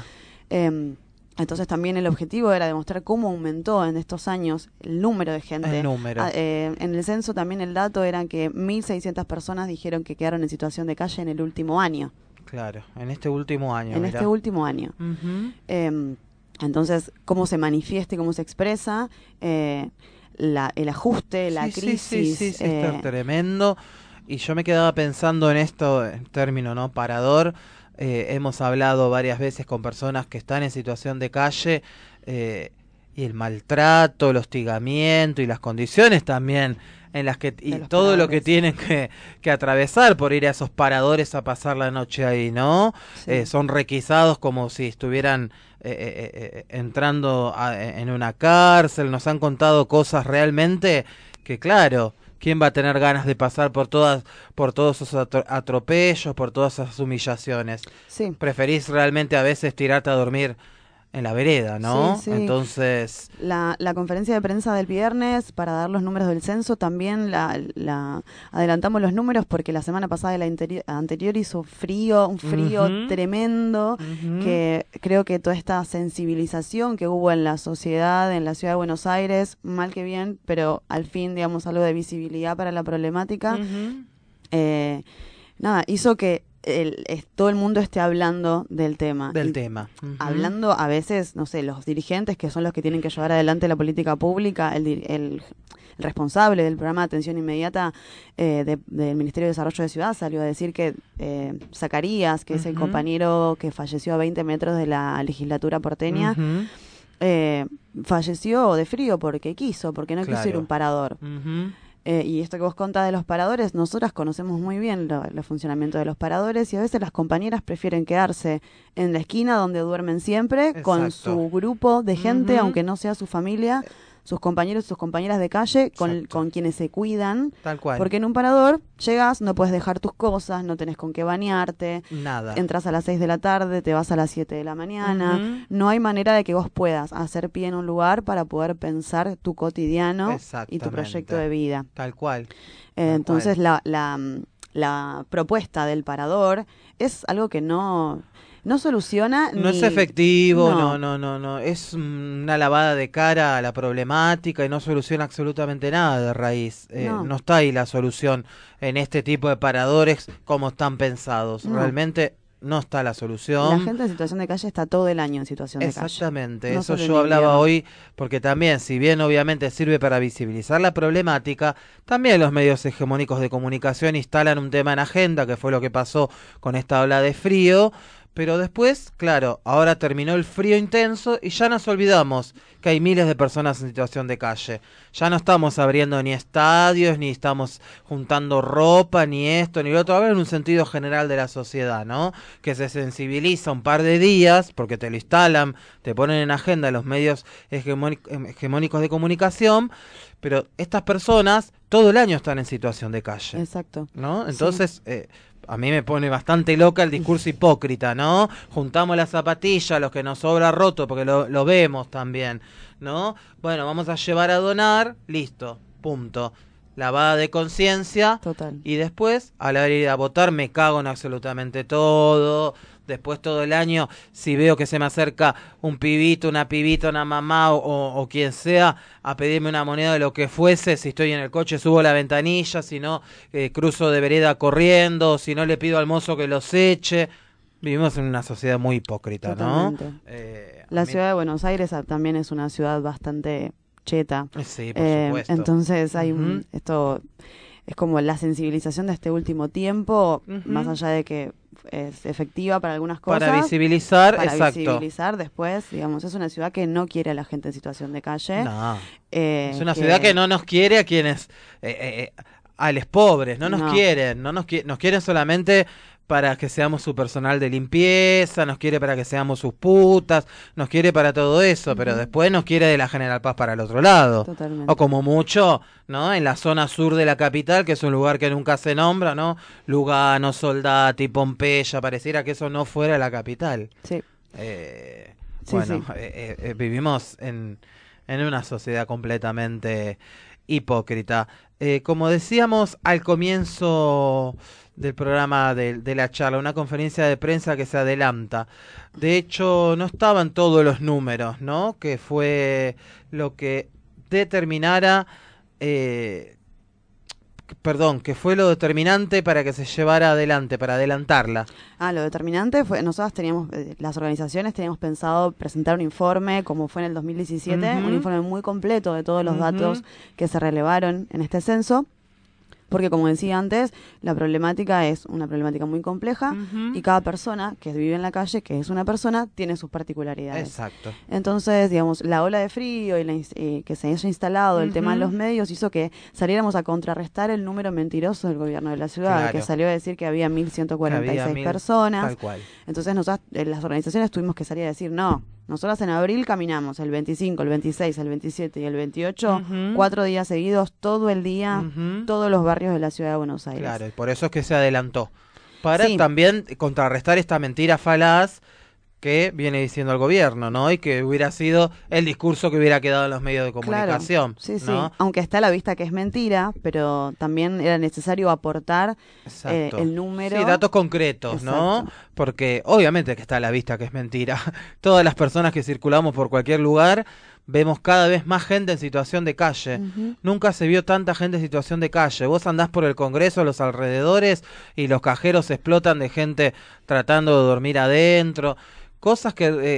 Entonces también el objetivo era demostrar cómo aumentó en estos años el número de gente. El número. En el censo también el dato era que 1.600 personas dijeron que quedaron en situación de calle en el último año. Claro, en este último año. En este último año. Entonces, cómo se manifiesta y cómo se expresa el ajuste, la crisis. Sí, está tremendo. Y yo me quedaba pensando en esto, en término, ¿no? Parador. Hemos hablado varias veces con personas que están en situación de calle y el maltrato, el hostigamiento y las condiciones también en las que y todo lo que tienen que atravesar por ir a esos paradores a pasar la noche ahí, ¿no? Son requisados como si estuvieran entrando en una cárcel. Nos han contado cosas realmente que, claro, ¿quién va a tener ganas de pasar por todos esos atropellos, por todas esas humillaciones? Sí. Preferís realmente a veces tirarte a dormir en la vereda, ¿no? Sí. Entonces... La conferencia de prensa del viernes, para dar los números del censo, también la adelantamos los números porque la semana pasada y la anterior hizo un frío tremendo, que creo que toda esta sensibilización que hubo en la sociedad, en la ciudad de Buenos Aires, mal que bien, pero al fin, digamos, algo de visibilidad para la problemática, hizo que todo el mundo esté hablando del tema. Del tema. Hablando a veces, no sé, los dirigentes que son los que tienen que llevar adelante la política pública, el responsable del programa de atención inmediata del Ministerio de Desarrollo de Ciudad salió a decir que Zacarías, que es el compañero que falleció a 20 metros de la legislatura porteña, falleció de frío porque no quiso ir a un parador. Y esto que vos contás de los paradores, nosotras conocemos muy bien el funcionamiento de los paradores y a veces las compañeras prefieren quedarse en la esquina donde duermen siempre con su grupo de gente, aunque no sea su familia, sus compañeros y sus compañeras de calle, con quienes se cuidan. Tal cual. Porque en un parador llegas, no puedes dejar tus cosas, no tenés con qué bañarte. Nada. Entras a las 6 de la tarde, te vas a las 7 de la mañana. No hay manera de que vos puedas hacer pie en un lugar para poder pensar tu cotidiano y tu proyecto de vida. Tal cual. Entonces la propuesta del parador es algo que no soluciona. No es efectivo, no. Es una lavada de cara a la problemática y no soluciona absolutamente nada de raíz. No está ahí la solución en este tipo de paradores como están pensados. Realmente no está la solución. La gente en situación de calle está todo el año en situación de calle. Exactamente, eso yo hablaba hoy, porque también, si bien obviamente sirve para visibilizar la problemática, también los medios hegemónicos de comunicación instalan un tema en agenda, que fue lo que pasó con esta ola de frío. Pero después, claro, ahora terminó el frío intenso y ya nos olvidamos que hay miles de personas en situación de calle. Ya no estamos abriendo ni estadios, ni estamos juntando ropa, ni esto, ni lo otro. Ahora en un sentido general de la sociedad, ¿no? Que se sensibiliza un par de días, porque te lo instalan, te ponen en agenda los medios hegemónicos de comunicación, pero estas personas todo el año están en situación de calle. Exacto. ¿No? Entonces... a mí me pone bastante loca el discurso hipócrita, ¿no? Juntamos las zapatillas, los que nos sobra roto, porque lo vemos también, ¿no? Bueno, vamos a llevar a donar, listo, punto. Lavada de conciencia. Total. Y después, a la hora de ir a votar, me cago en absolutamente todo. Después todo el año, si veo que se me acerca un pibito, una pibita, una mamá o quien sea a pedirme una moneda de lo que fuese, si estoy en el coche subo la ventanilla, si no cruzo de vereda corriendo, si no le pido al mozo que los eche. Vivimos en una sociedad muy hipócrita, totalmente. ¿no? La ciudad de Buenos Aires también es una ciudad bastante cheta. Sí, por supuesto. Entonces hay esto es como la sensibilización de este último tiempo, más allá de que es efectiva para algunas cosas. Para visibilizar, exacto. Visibilizar después, digamos, es una ciudad que no quiere a la gente en situación de calle. No. Es una ciudad que no nos quiere a quienes, a los pobres, nos quieren, nos quieren solamente para que seamos su personal de limpieza, nos quiere para que seamos sus putas, nos quiere para todo eso, pero después nos quiere de la General Paz para el otro lado. Totalmente. O como mucho, ¿no? En la zona sur de la capital, que es un lugar que nunca se nombra, ¿no? Lugano, Soldati, Pompeya, pareciera que eso no fuera la capital. Sí. Vivimos en una sociedad completamente hipócrita. Como decíamos al comienzo del programa de la charla, una conferencia de prensa que se adelanta. De hecho, no estaban todos los números, ¿no? Que fue lo que determinara, que fue lo determinante para que se llevara adelante, para adelantarla. Lo determinante fue, nosotros teníamos, las organizaciones teníamos pensado presentar un informe, como fue en el 2017, un informe muy completo de todos los datos que se relevaron en este censo. Porque, como decía antes, la problemática es una problemática muy compleja y cada persona que vive en la calle, que es una persona, tiene sus particularidades. Exacto. Entonces, digamos, la ola de frío y que se haya instalado el tema en los medios hizo que saliéramos a contrarrestar el número mentiroso del gobierno de la ciudad, que salió a decir que había 1.146 personas. Tal cual. Entonces, nosotras, las organizaciones tuvimos que salir a decir, no. Nosotras en abril caminamos el 25, el 26, el 27 y el 28, 4 días seguidos, todo el día, todos los barrios de la ciudad de Buenos Aires. Claro, y por eso es que se adelantó. Para también contrarrestar esta mentira falaz que viene diciendo el gobierno, ¿no? Y que hubiera sido el discurso que hubiera quedado en los medios de comunicación. Claro. Sí, ¿no? sí. Aunque está a la vista que es mentira, pero también era necesario aportar el número. Sí, datos concretos, Exacto. ¿no? Porque obviamente que está a la vista que es mentira. Todas las personas que circulamos por cualquier lugar vemos cada vez más gente en situación de calle. Nunca se vio tanta gente en situación de calle. Vos andás por el Congreso, los alrededores, y los cajeros explotan de gente tratando de dormir adentro. Cuestiones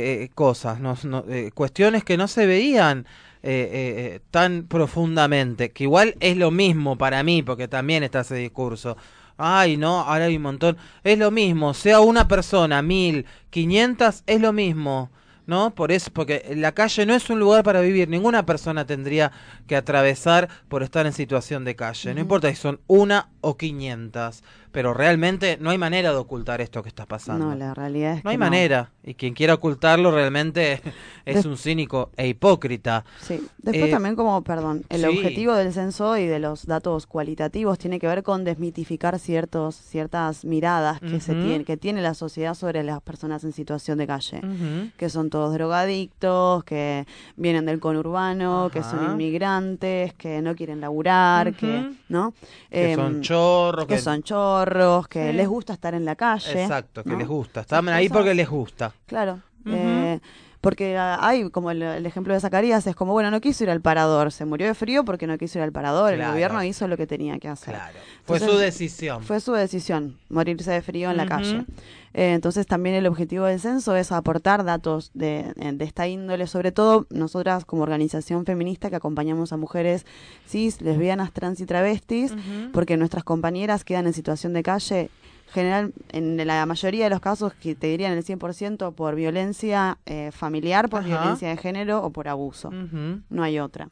que no se veían tan profundamente, que igual es lo mismo para mí, porque también está ese discurso. Ay, no, ahora hay un montón. Es lo mismo, sea una persona, 1000, 500, es lo mismo, ¿no? Por eso, porque la calle no es un lugar para vivir. Ninguna persona tendría que atravesar por estar en situación de calle. No importa si son 1 o 500. Pero realmente no hay manera de ocultar esto que está pasando. No, la realidad es que no hay manera. Y quien quiera ocultarlo realmente es un cínico e hipócrita. Sí. Después también el objetivo del censo y de los datos cualitativos tiene que ver con desmitificar ciertas miradas que tiene la sociedad sobre las personas en situación de calle. Que son todos drogadictos, que vienen del conurbano, que son inmigrantes, que no quieren laburar, que son chorros. Que les gusta estar en la calle. Exacto, que les gusta. Están ahí porque les gusta. Claro. Porque hay, como el ejemplo de Zacarías, es como, bueno, no quiso ir al parador. Se murió de frío porque no quiso ir al parador. Claro. El gobierno hizo lo que tenía que hacer. Claro. Fue su decisión. Fue su decisión, morirse de frío en la calle. Entonces también el objetivo del censo es aportar datos de esta índole, sobre todo nosotras como organización feminista que acompañamos a mujeres cis, lesbianas, trans y travestis, porque nuestras compañeras quedan en situación de calle, general, en la mayoría de los casos, que te dirían el 100%, por violencia familiar, por violencia de género o por abuso. No hay otra.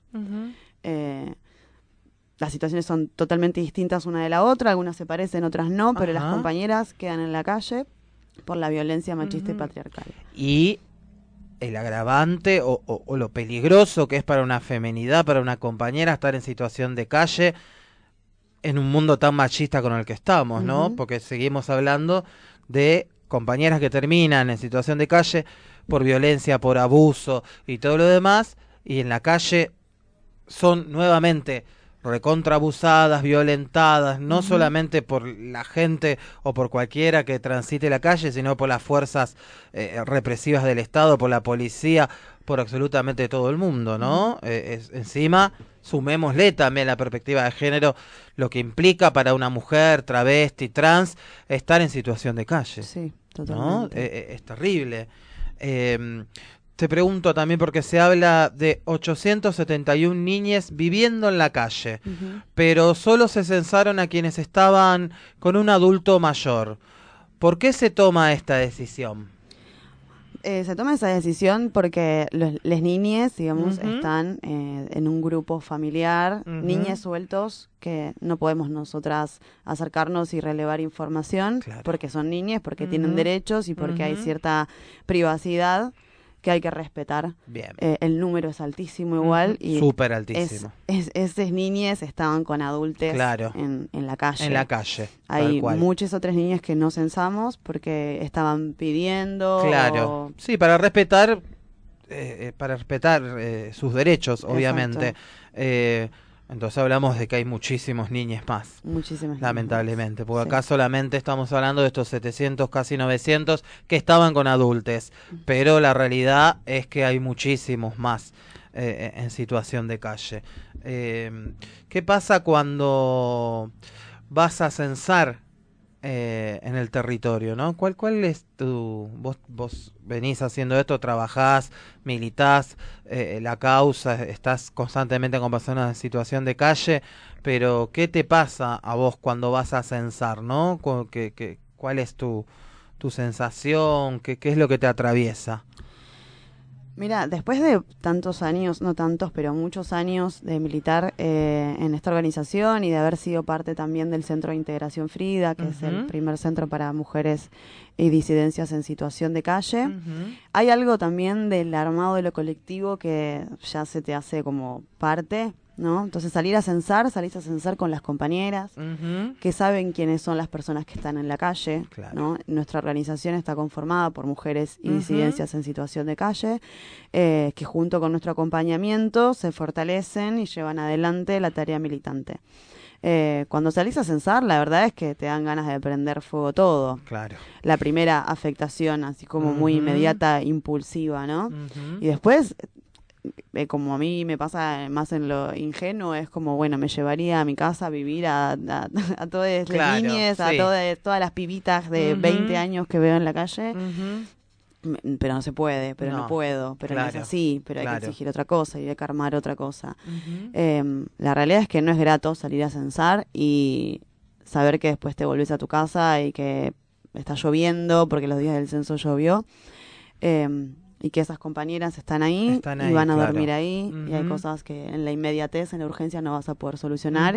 Las situaciones son totalmente distintas una de la otra, algunas se parecen, otras no, pero las compañeras quedan en la calle por la violencia machista y patriarcal. Y el agravante o lo peligroso que es para una feminidad, para una compañera, estar en situación de calle en un mundo tan machista con el que estamos, ¿no? Porque seguimos hablando de compañeras que terminan en situación de calle por violencia, por abuso y todo lo demás, y en la calle son nuevamente recontraabusadas, violentadas, no solamente por la gente o por cualquiera que transite la calle, sino por las fuerzas represivas del Estado, por la policía, por absolutamente todo el mundo, ¿no? Encima, sumémosle también la perspectiva de género, lo que implica para una mujer travesti, trans, estar en situación de calle. Sí, totalmente. ¿No? Es terrible. Te pregunto también porque se habla de 871 niñas viviendo en la calle, pero solo se censaron a quienes estaban con un adulto mayor. ¿Por qué se toma esta decisión? Se toma esa decisión porque las niñas, digamos, están en un grupo familiar, niñas sueltos que no podemos nosotras acercarnos y relevar información, porque son niñas, porque tienen derechos y porque hay cierta privacidad que hay que respetar. Bien. El número es altísimo igual. Y súper altísimo. Esas niñas estaban con adultos en la calle. En la calle. Hay muchas otras niñas que no censamos porque estaban pidiendo. Claro. Sí, para respetar sus derechos, obviamente. Entonces hablamos de que hay muchísimos niños más. Muchísimas. Lamentablemente. Porque acá solamente estamos hablando de estos 700, casi 900 que estaban con adultos. Pero la realidad es que hay muchísimos más en situación de calle. ¿Qué pasa cuando vas a censar en el territorio, ¿no? ¿Cuál es vos venís haciendo esto, trabajás, militás la causa, estás constantemente con personas en situación de calle, pero ¿qué te pasa a vos cuando vas a censar, ¿no? ¿Cuál es tu sensación? ¿Qué es lo que te atraviesa? Mira, después de tantos años, no tantos, pero muchos años de militar en esta organización y de haber sido parte también del Centro de Integración Frida, que es el primer centro para mujeres y disidencias en situación de calle, hay algo también del armado de lo colectivo que ya se te hace como parte, ¿no? Entonces salís a censar con las compañeras que saben quiénes son las personas que están en la calle, ¿no? Nuestra organización está conformada por mujeres y disidencias en situación de calle, que junto con nuestro acompañamiento se fortalecen y llevan adelante la tarea militante. Cuando salís a censar, la verdad es que te dan ganas de prender fuego todo. Claro. La primera afectación, así como muy inmediata, impulsiva, ¿no? Y después como a mí me pasa más en lo ingenuo, es como, bueno, me llevaría a mi casa a vivir a todas las niñas, a todas las pibitas de 20 años que veo en la calle. Pero no se puede, pero no puedo, pero no es así, pero hay que exigir otra cosa y hay que armar otra cosa. La realidad es que no es grato salir a censar y saber que después te volvés a tu casa y que está lloviendo porque los días del censo llovió, y que esas compañeras están ahí y van a dormir ahí, y hay cosas que en la inmediatez, en la urgencia no vas a poder solucionar,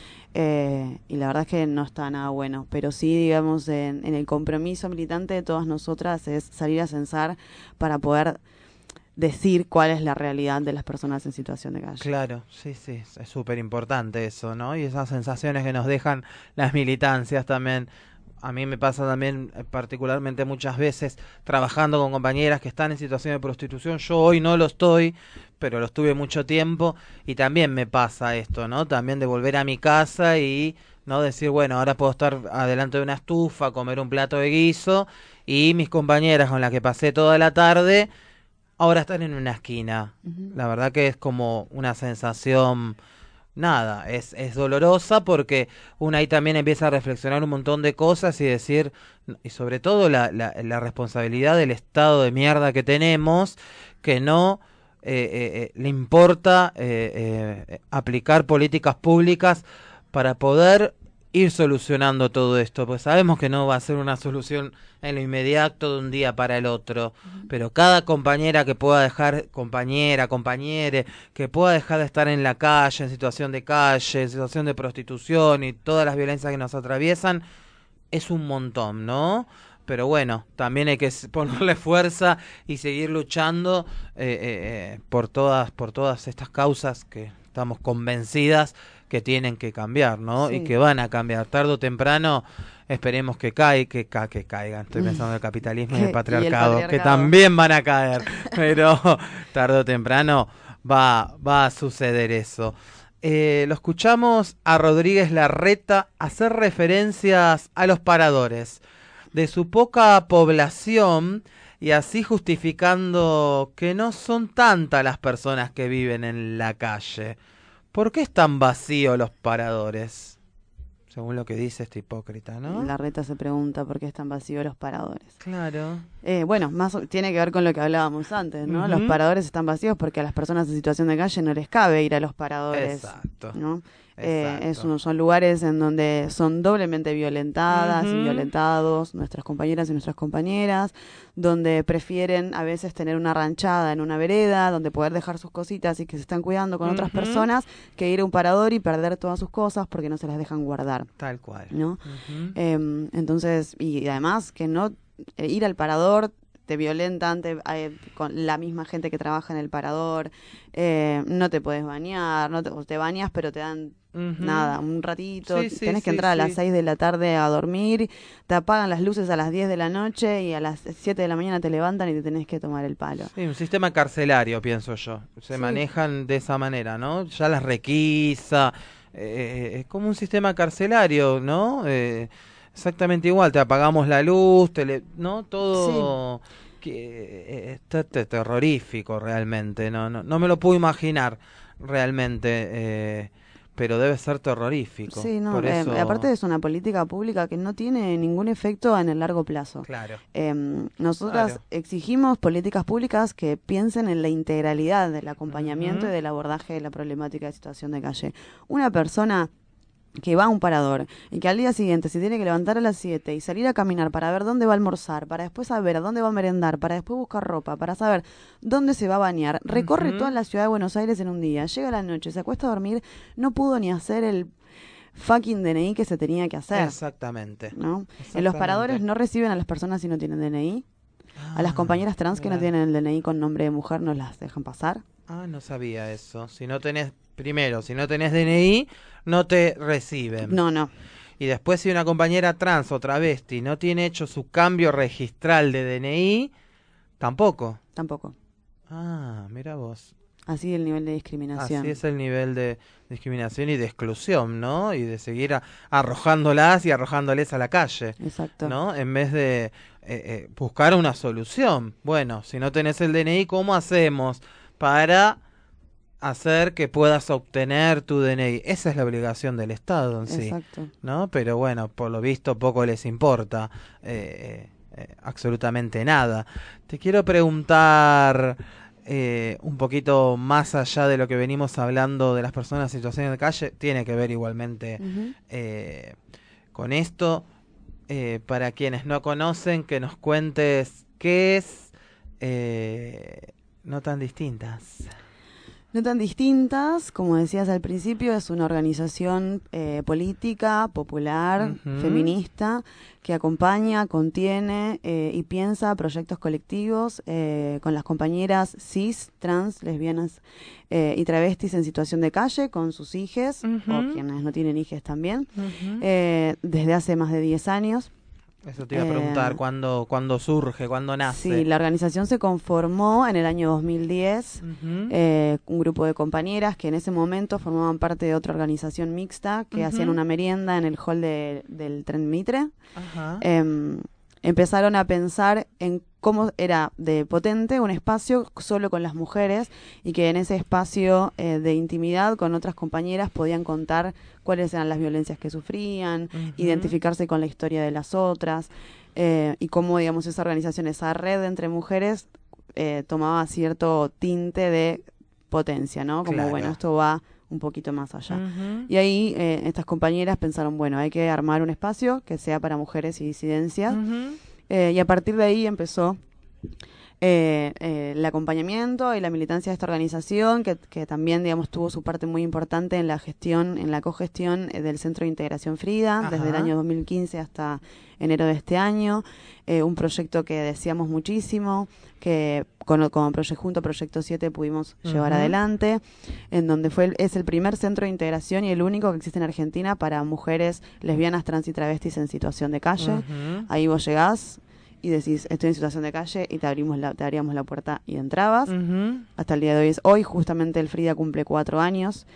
y la verdad es que no está nada bueno, pero sí, digamos, en el compromiso militante de todas nosotras es salir a censar para poder decir cuál es la realidad de las personas en situación de calle. Claro, sí, es súper importante eso, ¿no? Y esas sensaciones que nos dejan las militancias también. A mí me pasa también particularmente muchas veces trabajando con compañeras que están en situación de prostitución. Yo hoy no lo estoy, pero lo estuve mucho tiempo y también me pasa esto, ¿no? También de volver a mi casa y no decir, bueno, ahora puedo estar adelante de una estufa, comer un plato de guiso y mis compañeras con las que pasé toda la tarde ahora están en una esquina. La verdad que es como una sensación... Nada, es dolorosa porque uno ahí también empieza a reflexionar un montón de cosas y decir, y sobre todo la responsabilidad del estado de mierda que tenemos, que no le importa aplicar políticas públicas para poder ir solucionando todo esto, pues sabemos que no va a ser una solución en lo inmediato de un día para el otro, pero cada compañera que pueda dejar, compañere, que pueda dejar de estar en la calle, en situación de calle, en situación de prostitución y todas las violencias que nos atraviesan, es un montón, ¿no? Pero bueno, también hay que ponerle fuerza y seguir luchando por todas estas causas que estamos convencidas que tienen que cambiar, ¿no? Y que van a cambiar tarde o temprano. Esperemos que caigan. Estoy pensando en el capitalismo y el patriarcado, que también van a caer, pero tarde o temprano va a suceder eso. Lo escuchamos a Rodríguez Larreta hacer referencias a los paradores de su poca población y así justificando que no son tantas las personas que viven en la calle. ¿Por qué están vacíos los paradores? Según lo que dice este hipócrita, ¿no? Larreta se pregunta por qué están vacíos los paradores. Claro. Bueno, más tiene que ver con lo que hablábamos antes, ¿no? Los paradores están vacíos porque a las personas en situación de calle no les cabe ir a los paradores. Exacto. ¿No? Son lugares en donde son doblemente violentadas y violentados nuestras compañeras y nuestras compañeras, donde prefieren a veces tener una ranchada en una vereda, donde poder dejar sus cositas y que se están cuidando con otras personas, que ir a un parador y perder todas sus cosas porque no se las dejan guardar. Tal cual. ¿No? Entonces, y además que no ir al parador te violentan con la misma gente que trabaja en el parador, no te puedes bañar, o te bañas pero te dan nada, un ratito, tenés que entrar a las 6 de la tarde a dormir, te apagan las luces a las 10 de la noche y a las 7 de la mañana te levantan y te tenés que tomar el palo. Sí, un sistema carcelario, pienso yo. Se manejan de esa manera, ¿no? Ya las requisa, es como un sistema carcelario, ¿no? Exactamente igual, te apagamos la luz, ¿no? Todo que está terrorífico realmente, no me lo puedo imaginar realmente, pero debe ser terrorífico. Sí, no, por eso... aparte es una política pública que no tiene ningún efecto en el largo plazo. Claro. Nosotras exigimos políticas públicas que piensen en la integralidad del acompañamiento y del abordaje de la problemática de situación de calle. Una persona que va a un parador y que al día siguiente se tiene que levantar a las 7 y salir a caminar para ver dónde va a almorzar, para después saber a dónde va a merendar, para después buscar ropa, para saber dónde se va a bañar, recorre toda la ciudad de Buenos Aires en un día, llega a la noche, se acuesta a dormir, no pudo ni hacer el fucking DNI que se tenía que hacer. Exactamente. ¿No? En los paradores no reciben a las personas si no tienen DNI. A las compañeras trans que no tienen el DNI con nombre de mujer no las dejan pasar. No sabía eso. Si no tenés DNI, no te reciben. No. Y después si una compañera trans o travesti no tiene hecho su cambio registral de DNI, tampoco. Mira vos. Así el nivel de discriminación. Así es el nivel de discriminación y de exclusión, ¿no? Y de seguir arrojándolas y arrojándoles a la calle. Exacto. ¿No? En vez de buscar una solución. Bueno, si no tenés el DNI, ¿cómo hacemos para hacer que puedas obtener tu DNI. Esa es la obligación del Estado en sí. Exacto. ¿No? Pero bueno, por lo visto poco les importa absolutamente nada. Te quiero preguntar un poquito más allá de lo que venimos hablando de las personas en situación de calle, tiene que ver igualmente con esto. Para quienes no conocen, que nos cuentes qué es No Tan Distintas. No Tan Distintas, como decías al principio, es una organización política, popular, feminista, que acompaña, contiene y piensa proyectos colectivos con las compañeras cis, trans, lesbianas y travestis en situación de calle, con sus hijes, o quienes no tienen hijes también, desde hace más de 10 años. Eso te iba a preguntar, ¿cuándo surge, cuándo nace? Sí, la organización se conformó en el año 2010, un grupo de compañeras que en ese momento formaban parte de otra organización mixta que hacían una merienda en el hall del Tren Mitre. Empezaron a pensar en cómo era de potente un espacio solo con las mujeres y que en ese espacio de intimidad con otras compañeras podían contar cuáles eran las violencias que sufrían, identificarse con la historia de las otras y cómo, digamos, esa organización, esa red entre mujeres tomaba cierto tinte de potencia, ¿no? Como, Claro. bueno, esto va un poquito más allá. Y ahí estas compañeras pensaron, bueno, hay que armar un espacio que sea para mujeres y disidencias. Y a partir de ahí empezó el acompañamiento y la militancia de esta organización, que también, digamos, tuvo su parte muy importante en la gestión, en la cogestión del Centro de Integración Frida, desde el año 2015 hasta enero de este año. Un proyecto que deseamos muchísimo, que junto a Proyecto 7 pudimos llevar adelante, en donde es el primer centro de integración y el único que existe en Argentina para mujeres lesbianas, trans y travestis en situación de calle. Ahí vos llegás y decís, estoy en situación de calle, y te abríamos la puerta y entrabas. Hasta el día de hoy justamente el Frida cumple 4 años.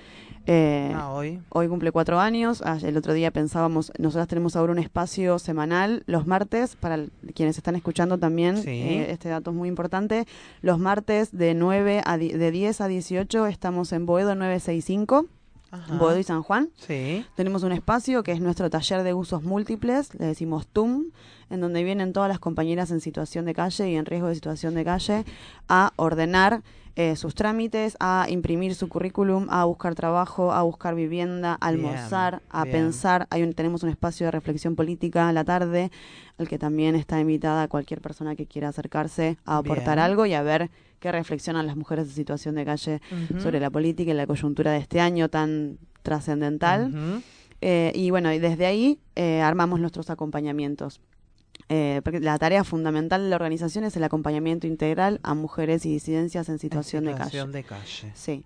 Hoy cumple 4 años. El otro día pensábamos, nosotras tenemos ahora un espacio semanal los martes, para quienes están escuchando también, este dato es muy importante. Los martes de 10 a 18 estamos en Boedo 965. Boedo y San Juan. Tenemos un espacio que es nuestro taller de usos múltiples, le decimos TUM, en donde vienen todas las compañeras en situación de calle y en riesgo de situación de calle a ordenar sus trámites, a imprimir su currículum, a buscar trabajo, a buscar vivienda, a almorzar, a pensar. Tenemos un espacio de reflexión política a la tarde, al que también está invitada cualquier persona que quiera acercarse a aportar algo y a ver qué reflexionan las mujeres en situación de calle sobre la política y la coyuntura de este año tan trascendental. Y bueno, y desde ahí armamos nuestros acompañamientos. Porque la tarea fundamental de la organización es el acompañamiento integral a mujeres y disidencias en situación de calle. Sí.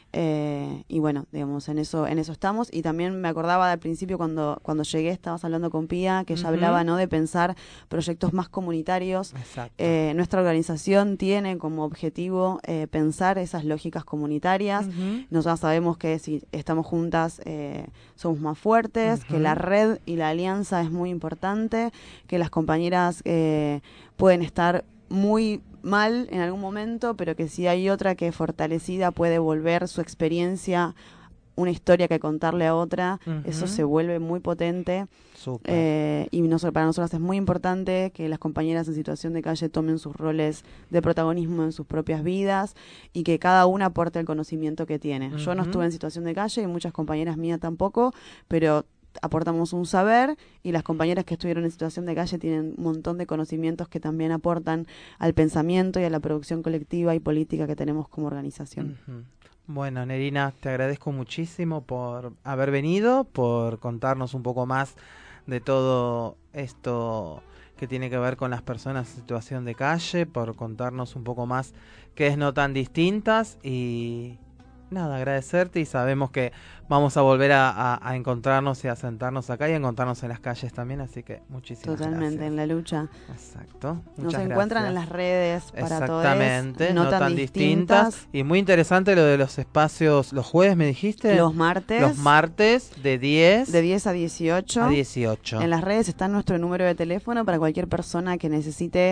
Y bueno, digamos, en eso estamos. Y también me acordaba al principio cuando llegué, estabas hablando con Pía, que ella hablaba, ¿no?, de pensar proyectos más comunitarios. Nuestra organización tiene como objetivo pensar esas lógicas comunitarias. Nosotros sabemos que si estamos juntas somos más fuertes, que la red y la alianza es muy importante, que las compañeras pueden estar muy mal en algún momento, pero que si hay otra que fortalecida puede volver su experiencia, una historia que contarle a otra, eso se vuelve muy potente. Y para nosotras es muy importante que las compañeras en situación de calle tomen sus roles de protagonismo en sus propias vidas y que cada una aporte el conocimiento que tiene. Yo no estuve en situación de calle y muchas compañeras mías tampoco, pero aportamos un saber, y las compañeras que estuvieron en situación de calle tienen un montón de conocimientos que también aportan al pensamiento y a la producción colectiva y política que tenemos como organización. Bueno, Nerina, te agradezco muchísimo por haber venido, por contarnos un poco más de todo esto que tiene que ver con las personas en situación de calle, por contarnos un poco más qué es No Tan Distintas, y nada, agradecerte, y sabemos que vamos a volver a encontrarnos y a sentarnos acá y a encontrarnos en las calles también, así que muchísimas Totalmente, gracias. en la lucha. Exacto. Nos Muchas encuentran gracias. en las redes para todos. Exactamente, No Tan Distintas. Y muy interesante lo de los espacios, los jueves me dijiste. Los martes. Los martes de 10. De 10 a 18. A 18. En las redes está nuestro número de teléfono para cualquier persona que necesite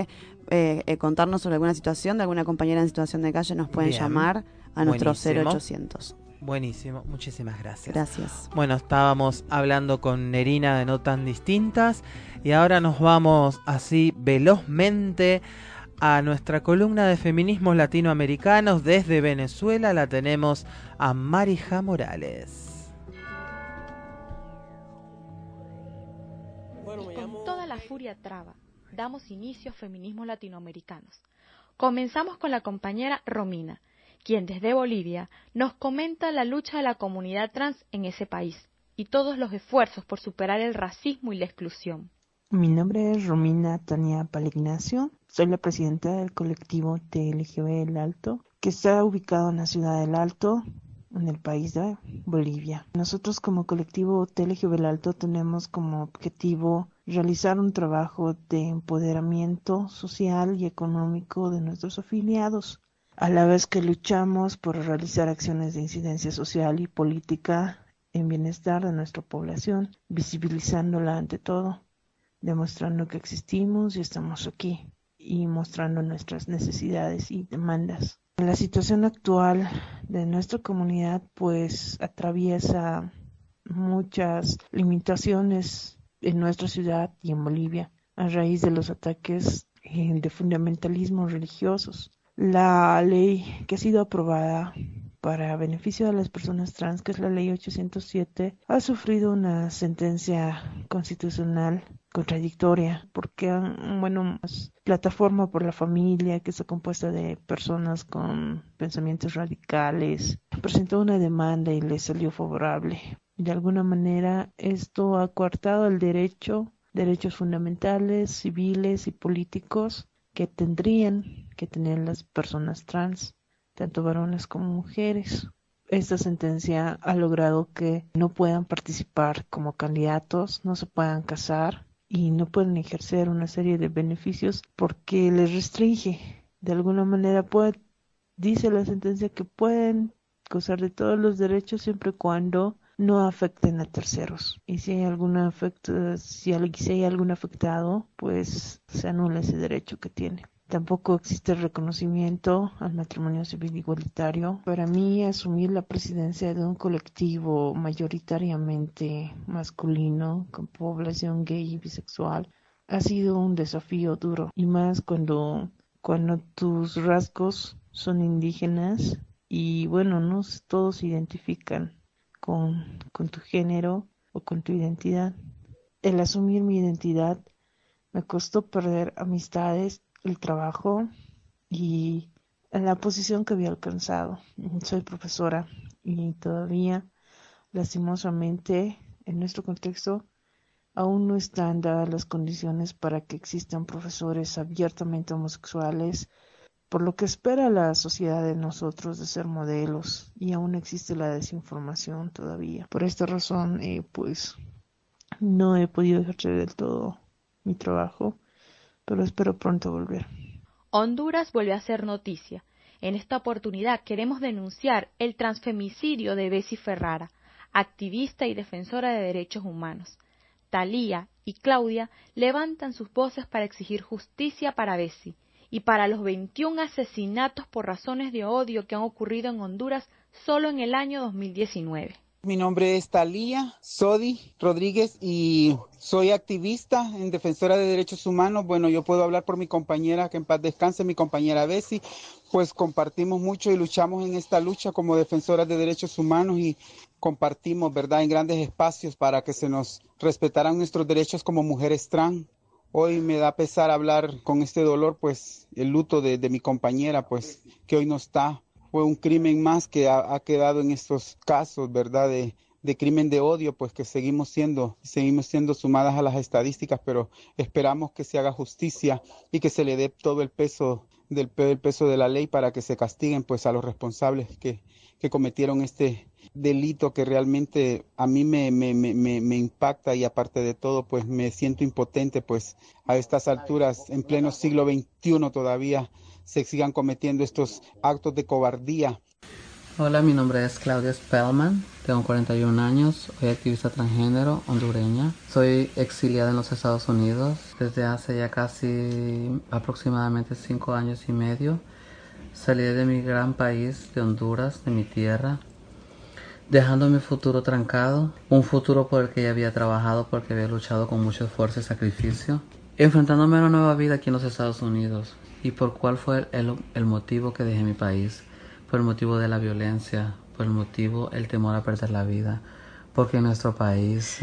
contarnos sobre alguna situación de alguna compañera en situación de calle, nos pueden llamar a nuestro 0800. Buenísimo, muchísimas gracias. Gracias. Bueno, estábamos hablando con Nerina de No Tan Distintas y ahora nos vamos así velozmente a nuestra columna de feminismos latinoamericanos. Desde Venezuela la tenemos a Marija Morales. Con toda la furia traba, damos inicio a feminismos latinoamericanos. Comenzamos con la compañera Romina, quien desde Bolivia nos comenta la lucha de la comunidad trans en ese país y todos los esfuerzos por superar el racismo y la exclusión. Mi nombre es Romina Tania Palignacio, soy la presidenta del colectivo TLGB El Alto, que está ubicado en la ciudad del Alto, en el país de Bolivia. Nosotros como colectivo TLGB El Alto tenemos como objetivo realizar un trabajo de empoderamiento social y económico de nuestros afiliados, a la vez que luchamos por realizar acciones de incidencia social y política en bienestar de nuestra población, visibilizándola ante todo, demostrando que existimos y estamos aquí, y mostrando nuestras necesidades y demandas. La situación actual de nuestra comunidad pues atraviesa muchas limitaciones en nuestra ciudad y en Bolivia a raíz de los ataques de fundamentalismos religiosos. La ley que ha sido aprobada para beneficio de las personas trans, que es la ley 807, ha sufrido una sentencia constitucional contradictoria, porque Plataforma por la Familia, que está compuesta de personas con pensamientos radicales, presentó una demanda y le salió favorable. De alguna manera esto ha coartado el derechos fundamentales, civiles y políticos que tendrían que tener las personas trans, tanto varones como mujeres. Esta sentencia ha logrado que no puedan participar como candidatos, no se puedan casar y no pueden ejercer una serie de beneficios porque les restringe. De alguna manera dice la sentencia que pueden gozar de todos los derechos siempre y cuando no afecten a terceros. Y si hay algún afectado, pues se anula ese derecho que tiene. Tampoco existe reconocimiento al matrimonio civil igualitario. Para mí, asumir la presidencia de un colectivo mayoritariamente masculino, con población gay y bisexual, ha sido un desafío duro. Y más cuando tus rasgos son indígenas y no todos se identifican con tu género o con tu identidad. El asumir mi identidad me costó perder amistades, el trabajo y la posición que había alcanzado. Soy profesora y todavía, lastimosamente, en nuestro contexto, aún no están dadas las condiciones para que existan profesores abiertamente homosexuales, por lo que espera la sociedad de nosotros de ser modelos, y aún existe la desinformación todavía. Por esta razón, no he podido ejercer del todo mi trabajo, pero espero pronto volver. Honduras vuelve a ser noticia. En esta oportunidad queremos denunciar el transfemicidio de Bessie Ferrara, activista y defensora de derechos humanos. Talía y Claudia levantan sus voces para exigir justicia para Bessie y para los 21 asesinatos por razones de odio que han ocurrido en Honduras solo en el año 2019. Mi nombre es Talía Sodi Rodríguez y soy activista en defensora de derechos humanos. Bueno, yo puedo hablar por mi compañera, que en paz descanse, mi compañera Bessie, pues compartimos mucho y luchamos en esta lucha como defensoras de derechos humanos y compartimos, ¿verdad?, en grandes espacios para que se nos respetaran nuestros derechos como mujeres trans. Hoy me da pesar hablar con este dolor, pues el luto de mi compañera, pues que hoy no está. Fue un crimen más que ha quedado en estos casos, ¿verdad?, de crimen de odio, pues que seguimos siendo sumadas a las estadísticas, pero esperamos que se haga justicia y que se le dé todo el peso de la ley para que se castiguen pues a los responsables que cometieron este delito que realmente a mí me impacta, y aparte de todo pues me siento impotente, pues a estas alturas en pleno siglo XXI todavía se sigan cometiendo estos actos de cobardía. Hola, mi nombre es Claudia Spellman, Tengo 41 años, soy activista transgénero hondureña. Soy exiliada en los Estados Unidos desde hace ya casi aproximadamente 5 años y medio. Salí de mi gran país, de Honduras, de mi tierra, dejando mi futuro trancado, un futuro por el que ya había trabajado, porque había luchado con mucho esfuerzo y sacrificio, enfrentándome a una nueva vida aquí en los Estados Unidos. ¿Y por cuál fue el motivo que dejé mi país? Por el motivo de la violencia, por el motivo, el temor a perder la vida, porque en nuestro país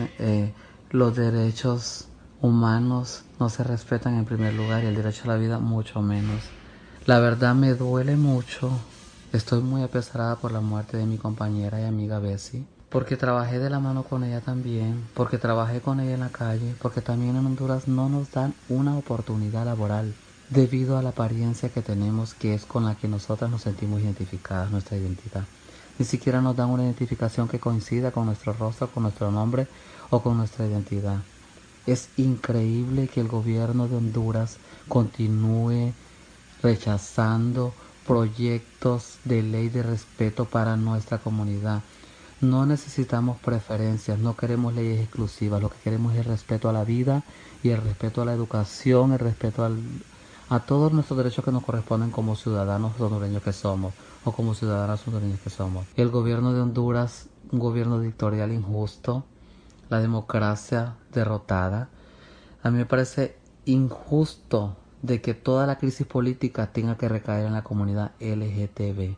los derechos humanos no se respetan en primer lugar y el derecho a la vida mucho menos. La verdad me duele mucho, estoy muy apesarada por la muerte de mi compañera y amiga Bessie, porque trabajé de la mano con ella también, porque trabajé con ella en la calle, porque también en Honduras no nos dan una oportunidad laboral debido a la apariencia que tenemos, que es con la que nosotras nos sentimos identificadas, nuestra identidad. Ni siquiera nos dan una identificación que coincida con nuestro rostro, con nuestro nombre o con nuestra identidad. Es increíble que el gobierno de Honduras continúe rechazando proyectos de ley de respeto para nuestra comunidad. No necesitamos preferencias, no queremos leyes exclusivas, lo que queremos es el respeto a la vida y el respeto a la educación, el respeto a todos nuestros derechos que nos corresponden como ciudadanos hondureños que somos o como ciudadanas hondureñas que somos. El gobierno de Honduras, un gobierno dictatorial injusto, la democracia derrotada. A mí me parece injusto de que toda la crisis política tenga que recaer en la comunidad LGTB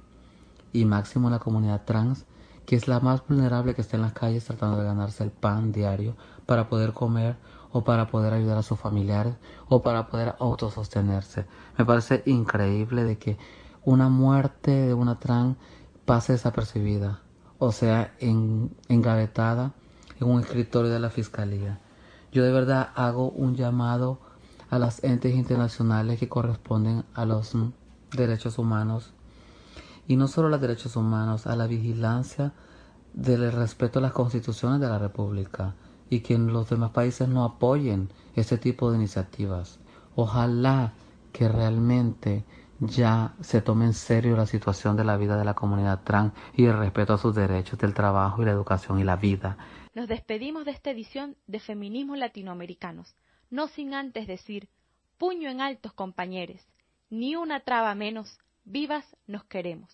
y máximo en la comunidad trans, que es la más vulnerable, que está en las calles tratando de ganarse el pan diario para poder comer o para poder ayudar a sus familiares o para poder autosostenerse. Me parece increíble de que una muerte de una trans pase desapercibida, o sea, engavetada en un escritorio de la fiscalía. Yo de verdad hago un llamado a las entes internacionales que corresponden a los derechos humanos, y no solo a los derechos humanos, a la vigilancia del respeto a las constituciones de la República, y que los demás países no apoyen este tipo de iniciativas. Ojalá que realmente ya se tome en serio la situación de la vida de la comunidad trans y el respeto a sus derechos del trabajo y la educación y la vida. Nos despedimos de esta edición de Feminismos Latinoamericanos, no sin antes decir: puño en altos, compañeros, ni una traba menos, vivas nos queremos.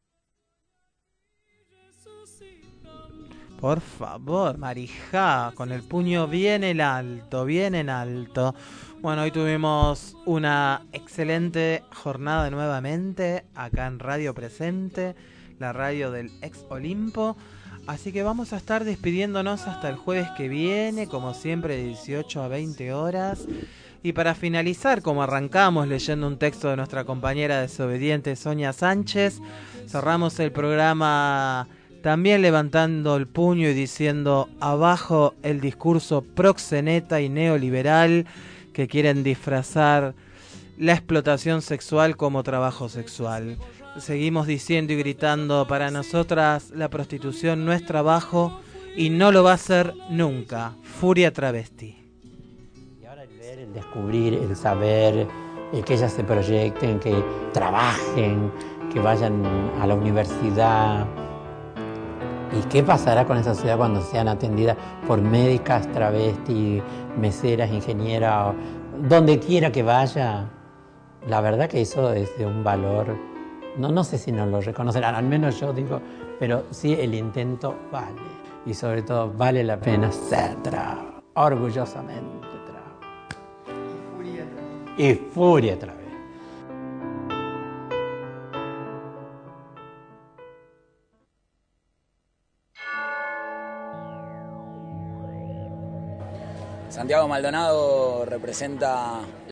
Por favor, Marijá, con el puño bien en alto, bien en alto. Bueno, hoy tuvimos una excelente jornada nuevamente acá en Radio Presente, la radio del ex Olimpo. Así que vamos a estar despidiéndonos hasta el jueves que viene, como siempre, de 18 a 20 horas. Y para finalizar, como arrancamos leyendo un texto de nuestra compañera desobediente Sonia Sánchez, cerramos el programa también levantando el puño y diciendo: abajo el discurso proxeneta y neoliberal que quieren disfrazar la explotación sexual como trabajo sexual. Seguimos diciendo y gritando: para nosotras la prostitución no es trabajo y no lo va a ser nunca. Furia travesti. Y ahora el ver, el descubrir, el saber, el que ellas se proyecten, que trabajen, que vayan a la universidad. ¿Y qué pasará con esa sociedad cuando sean atendidas por médicas, travestis, meseras, ingenieras, donde quiera que vaya? La verdad que eso es de un valor, no sé si nos lo reconocerán, al menos yo digo, pero sí el intento vale. Y sobre todo vale la pena ser traba, orgullosamente traba. Y furia traba. Santiago Maldonado representa